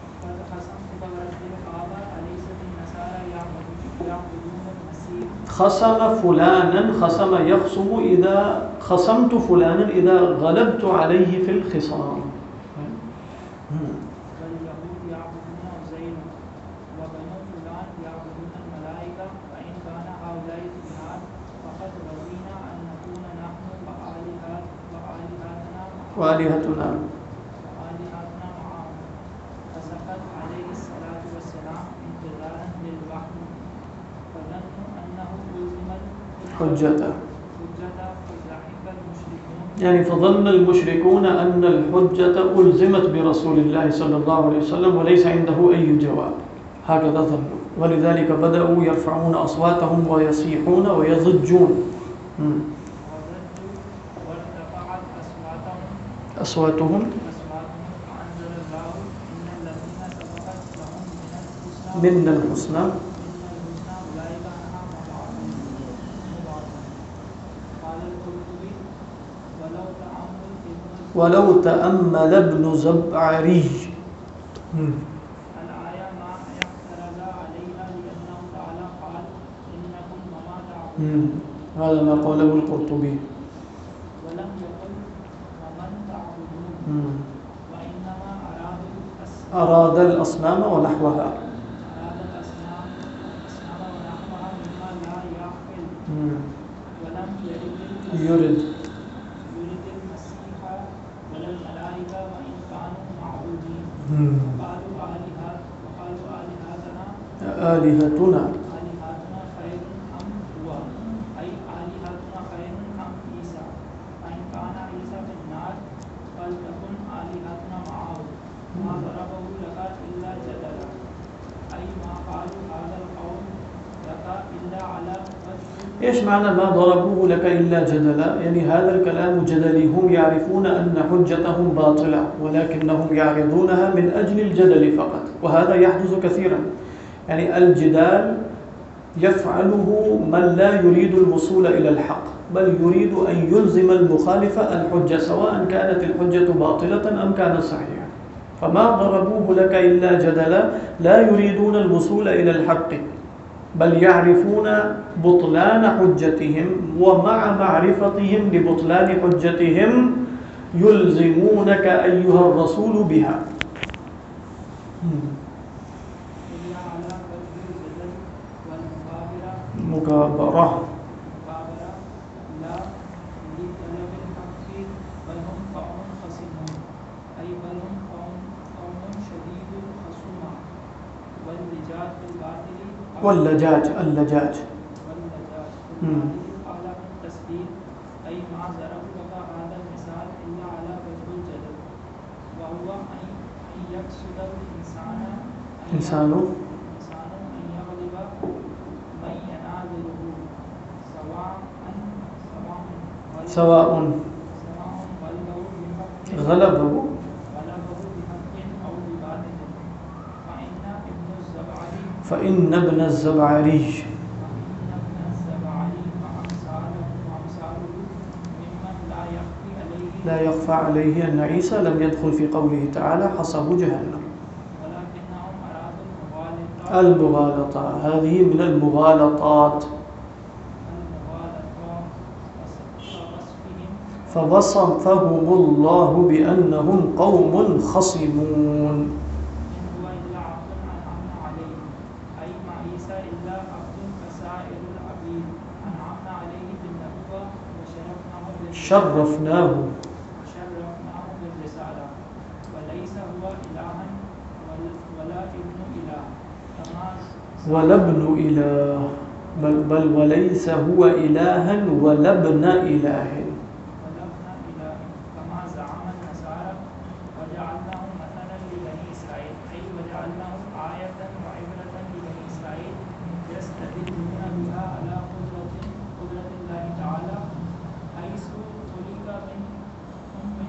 خصم فلانا، خصم يخصم إذا خصمت فلانا إذا غلبت عليه في الخصام. وآلهتنا فسقط عليه الصلاة والسلام انتظارا للوحي، فظنوا أنه لزم الحجة، يعني فظن المشركون أن الحجة ألزمت برسول الله صلى الله عليه وسلم وليس عنده أي جواب، هكذا ظنوا، ولذلك بدأوا يرفعون أصواتهم ويصيحون ويضجون. أصواتهم من الحسنى ولو تأمل ابن زبعري الآية ما يعترض عليها لأنه تعالى قال إنكم وما تعبدون، هذا ما قاله القرطبي، ولم يقل ومن تعبدون، وإنما أراد الأصنام ونحوها، ولم يرد المسيح ولا الملائكة وإن كانوا معبودين، وقالوا آلهتنا خير أم هو، أي آلهتنا خير أم عيسى، فإن كان عيسى في النار فلتكن آلهتنا معه، ما ضربه لك إلا جدلا، أي ما قالوا هذا القول لك إلا على وجه. إيش معنى ما ضربوه لك إلا جدلا؟ يعني هذا الكلام جدلي، هم يعرفون أن حجتهم باطلة ولكنهم يعرضونها من أجل الجدل فقط، وهذا يحدث كثيرا. يعني الجدال يفعله من لا يريد الوصول إلى الحق بل يريد أن يلزم المخالف الحجة سواء كانت الحجة باطلة أم كانت صحيحة، فما ضربوه لك إلا جدلا، لا يريدون الوصول إلى الحق بل يعرفون بطلان حجتهم، ومع معرفتهم لبطلان حجتهم يلزمونك أيها الرسول بها. مكابرة واللجاج اللجاج أعلى التسبيح أي ما ضرب لك هذا المثال إلا على وجه الجدل وهو أن يقصد الإنسان إنسان أن يغلب من يناظره سواء غلبه بحق أو بباطل فإن ابن الزبعري لا يخفى عليه أن عيسى لم يدخل في قوله تعالى حصب جهنم. المغالطة هذه من المغالطات. فوصفهم الله بأنهم قوم خصمون. شرفناه بالرسالة وليس هو إلها ولا ابن إله ولا ابن إله بل وليس هو إلها ولا ابن إله كما زعم النصارى وجعلناهم مثلا لبني إسرائيل أي وجعلناهم آية وعبرة لبني إسرائيل يستدلون بها على قدرة الله تعالى حيث خلق من أم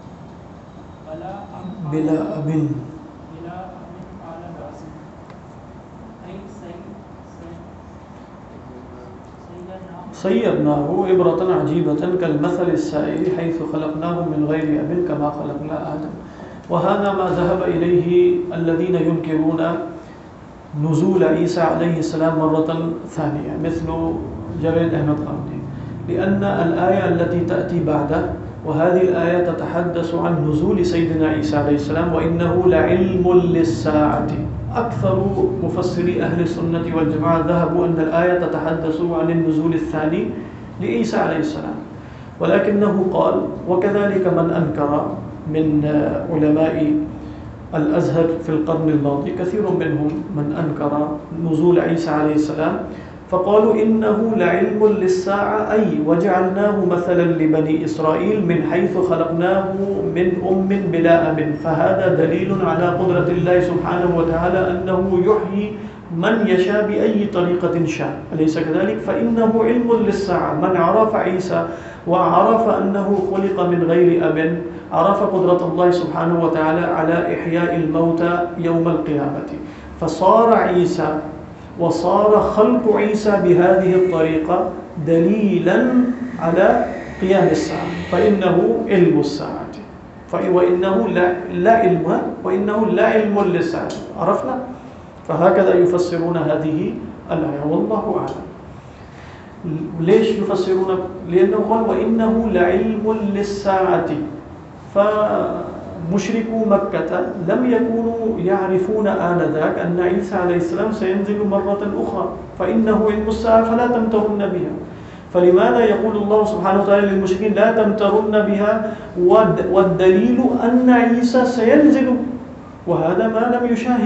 بلا أب على رأسه أي صيرناه عبرة عجيبة كالمثل السائل حيث خلقناه من غير أب كما خلقنا آدم. وهذا ما ذهب إليه الذين ينكرون نزول عيسى عليه السلام مرة ثانية مثل جريد أحمد قمدي، لأن الآية التي تأتي بعده وهذه الآية تتحدث عن نزول سيدنا عيسى عليه السلام وإنه لعلم للساعة. أكثر مفسري أهل السنة والجماعة ذهبوا أن الآية تتحدث عن النزول الثاني لعيسى عليه السلام، ولكنه قال وكذلك من أنكر من علماء الأزهر في القرن الماضي كثير منهم من أنكر نزول عيسى عليه السلام فقالوا إنه لعلم للساعة أي وجعلناه مثلا لبني إسرائيل من حيث خلقناه من أم بلا أب. فهذا دليل على قدرة الله سبحانه وتعالى أنه يحيي من يشاء بأي طريقة شاء، أليس كذلك؟ فإنه علم للساعة. من عرف عيسى وعرف أنه خلق من غير أب عرف قدرة الله سبحانه وتعالى على إحياء الموتى يوم القيامة. فصار عيسى وصار خلق عيسى بهذه الطريقة دليلا على قيام الساعة، فإنه علم الساعة وإنه لا علم للساعة. عرفنا؟ فهكذا يفسرون هذه الآية والله أعلم. ليش يفسرون؟ لأنه قال وإنه لعلم للساعة. فمشركو مكة لم يكونوا يعرفون آنذاك أن عيسى عليه السلام سينزل مرة أخرى، فإنه علم الساعة فلا تمترن بها. فلماذا يقول الله سبحانه وتعالى للمشركين لا تمترن بها والدليل أن عيسى سينزل، وهذا ما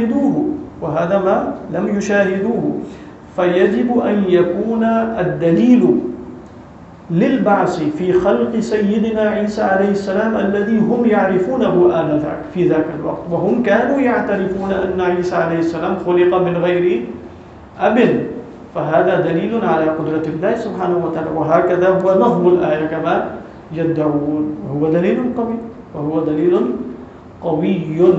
لم يشاهدوه فيجب أن يكون الدليل للبعث في خلق سيدنا عيسى عليه السلام الذي هم يعرفونه آنذاك في ذاك الوقت، وهم كانوا يعترفون أن عيسى عليه السلام خلق من غير أب. فهذا دليل على قدرة الله سبحانه وتعالى، وهكذا هو نظم الآية كما يدعون، وهو دليل قوي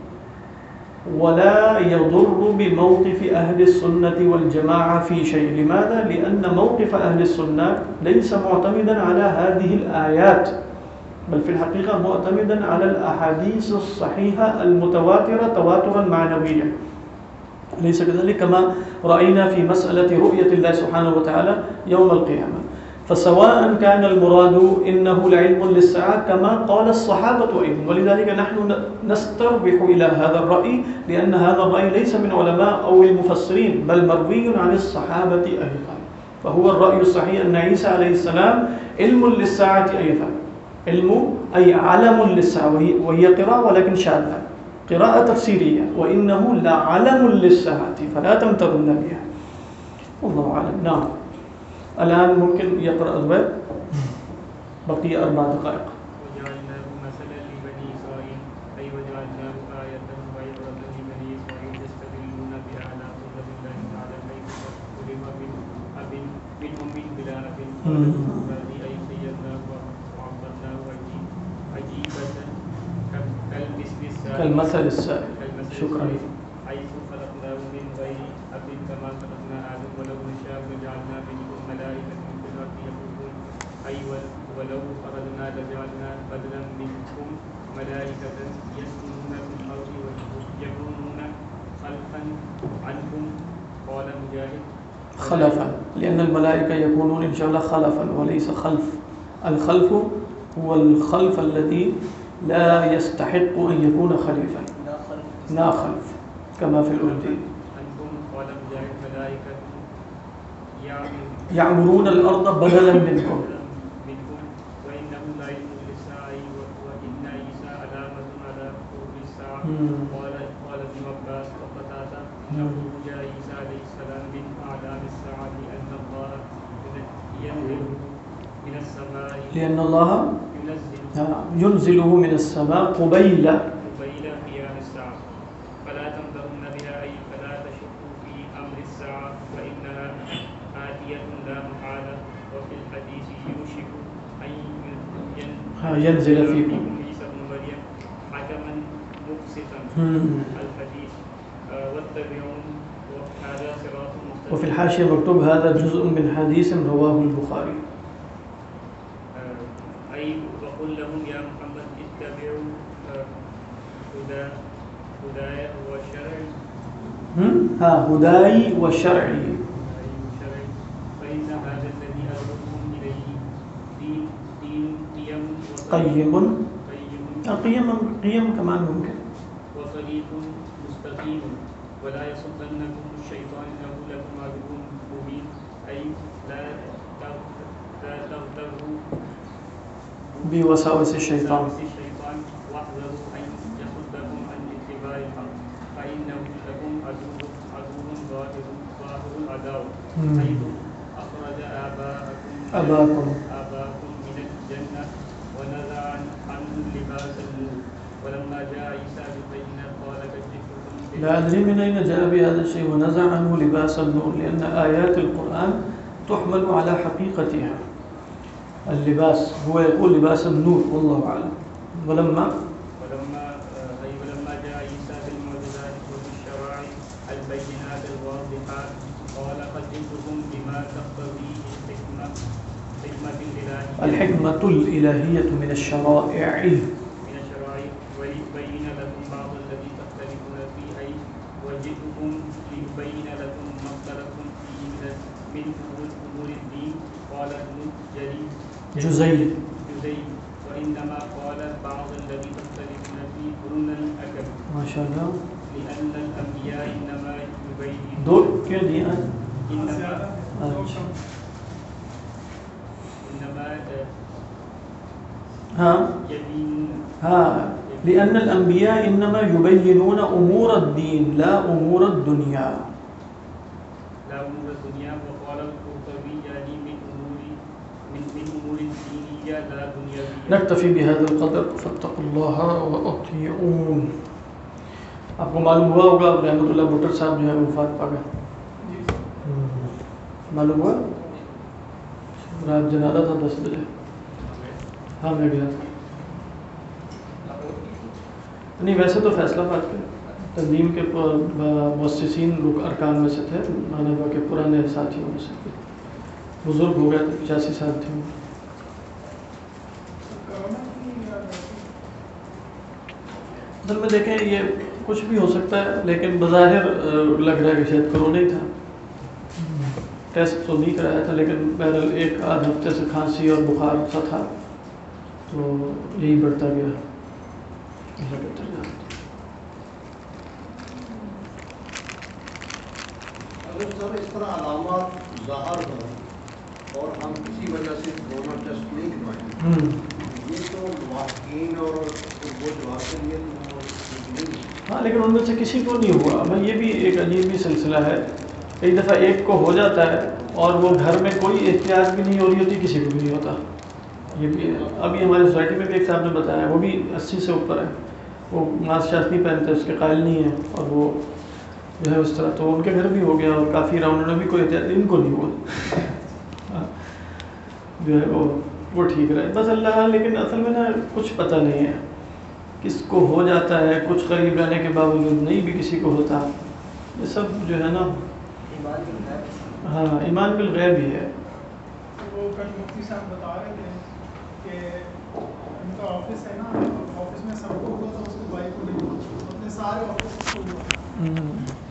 ولا يضر بموقف أهل السنة والجماعة في شيء. لماذا؟ لأن موقف أهل السنة ليس معتمدا على هذه الآيات، بل في الحقيقة معتمدا على الأحاديث الصحيحة المتواترة تواترا معنويا، ليس كذلك كما رأينا في مسألة رؤية الله سبحانه وتعالى يوم القيامة. فسواء كان المراد إنه لعلم للساعة كما قال الصحابة أيضا، ولذلك نحن نستربح إلى هذا الرأي، لأن هذا الرأي ليس من علماء أو المفسرين بل مروي عن الصحابة أيضا. فهو الرأي الصحيح أن عيسى عليه السلام علم للساعة أيضا، علم أي علم للساعة، وهي قراءة ولكن شاذة، قراءة تفسيرية، وإنه لعلم للساعة فلا تمترن بها. والله أعلم. نعم الآن ممكن يقرأ الباب، بقي 4 دقائق. وجعلناه مثلا لبني إسرائيل أي وجعلناه آية وعبرة لبني إسرائيل يستدلون بها على قدرة الله تعالى حيث ظلم من أب بلا أب الذي أي خيرناه وعبرناه عجيبة كالمثل السائل. شكرا. حيث خلقناه من غير أب كما خلقنا آدم ولو نشاء لجعلنا منكم ملائكة في الأرض يخلقون أي ولو أردنا لجعلنا بدلا منكم ملائكة يسكنون في الأرض ويكونون خلفا عنكم. قال مجاهد خلفا، لأن الملائكة يكونون إن شاء الله خلفا وليس خلف. الخلف هو الخلف الذي لا يستحق أن يكون خليفا، لا خلف كما في الأردن. عنكم. قال مجاهد ملائكة يعمرون الأرض بدلا منكم. وإنه لا علم للساعة وإن عيسى علامة على قرب الساعة. قال ابن عباس وقتادة إنه جاء عيسى عليه السلام من أعلام الساعة لأن الله ينزل من السماء، لأن الله ينزله من السماء قبيل قيام الساعة. فلا تمترن بها أي فلا تشكوا في أمر الساعة فإنها آتية لا محالة. وفي الحديث يوشك أن ينزل فيكم عيسى بن مريم حكما مقسطا. الحديث واتبعون هذا صراط مستقيم. وفي الحاشية مكتوب هذا جزء من حديث رواه البخاري. أي وقل لهم يا محمد اتبعوا هداي وشرعي. هداي وشرعي. فإن هذا الذي أدعوكم إليه دين قيم كمان ممكن. وطريق مستقيم ولا يصدنكم الشيطان إنه لكم عدو مبين. أي لا تغتروا بوساوس الشيطان واحذروا أن يصدكم عن اتباع الحق فإنه لكم عدو ظاهر العداوة حيث أخرج آباءكم من الجنة ونزع عنهم لباس النور. ولما جاء عيسى بالبينات قال كذبتم. لا أدري من أين جاء بهذا الشيء ونزع عنه لباس النور، لأن آيات القرآن تحمل على حقيقتها. اللباس هو يقول لباس النور والله أعلم. ولما جاء عيسى بالمعجزات وبالشرائع البينات الواضحات قال قد جئتكم بما تقتضيه الحكمة الإلهية من الشرائع وليبين لكم بعض الذي تختلفون فيه. أي وجئتكم ليبين لكم ما اختلفتم فيه من أمور الدين. قال ابن جزي وإنما قال بعض الذي تختلفون فيه قرن الأكل. ما شاء الله. لأن الأنبياء إنما يبين دول كيف دي لأن الأنبياء إنما يبينون أمور الدين لا أمور الدنيا. وقال القرطبي يعني من أمور الدينية لا دنيوية. نكتفي بهذا القدر فاتقوا الله وأطيعون. آپ کو معلوم ہوا ہوگا رحمت اللہ بٹر صاحب جو ہے وفات پا گئے، معلوم ہوا؟ رات جنازہ تھا 10 بجے. ہاں میں گیا تھا. نہیں ویسے تو فیصلہ بات کے تنظیم کے مؤسسین ارکان میں سے تھے، مانوا کے پرانے ساتھیوں میں سے. بزرگ ہو گئے تھے، 85 سال تھے. اصل میں دیکھیں یہ کچھ بھی ہو سکتا ہے، لیکن بظاہر لگ رہا ہے کہ شاید کرونا ہی تھا. ٹیسٹ تو نہیں کرایا تھا، لیکن بہرحال 1-8 ہفتے سے کھانسی اور بخار سا تھا، تو یہی بڑھتا گیا. اگر سر اس طرح علامات ظاہر ہوں اور ہم کسی وجہ سے کورونا ٹیسٹ نہیں کروائیں، یہ تو محققین اور وہ جواب کے لیے ہاں، لیکن ان میں سے کسی کو نہیں ہوا. میں یہ بھی ایک عجیب ہی سلسلہ ہے کئی دفعہ ایک کو ہو جاتا ہے اور وہ گھر میں کوئی احتیاط بھی نہیں ہو رہی ہوتی، کسی کو بھی نہیں ہوتا. یہ بھی ہے. ابھی ہماری سوسائٹی میں بھی ایک صاحب نے بتایا، وہ بھی 80 سے اوپر ہے، وہ ماسک شاسک نہیں پہنتے، اس کے قائل نہیں ہیں، اور وہ جو ہے اس طرح، تو ان کے گھر بھی ہو گیا اور کافی راؤنڈ میں بھی کوئی احتیاط ان کو نہیں ہوا. جو ہے وہ ٹھیک رہے بس اللہ. لیکن اصل میں نا کچھ پتہ نہیں ہے کس کو ہو جاتا ہے، کچھ قریب رہنے کے باوجود نہیں بھی کسی کو ہوتا. یہ سب جو ہے نا ہاں ایمان بالغیب ہی ہے. وہ کل مفتی صاحب بتا رہے تھے کہ ان کا آفس ہے نا، آفس میں سب کو ہوا تھا، اس کے بھائی کو نہیں ہوا، اپنے سارے آفس کو ہوا.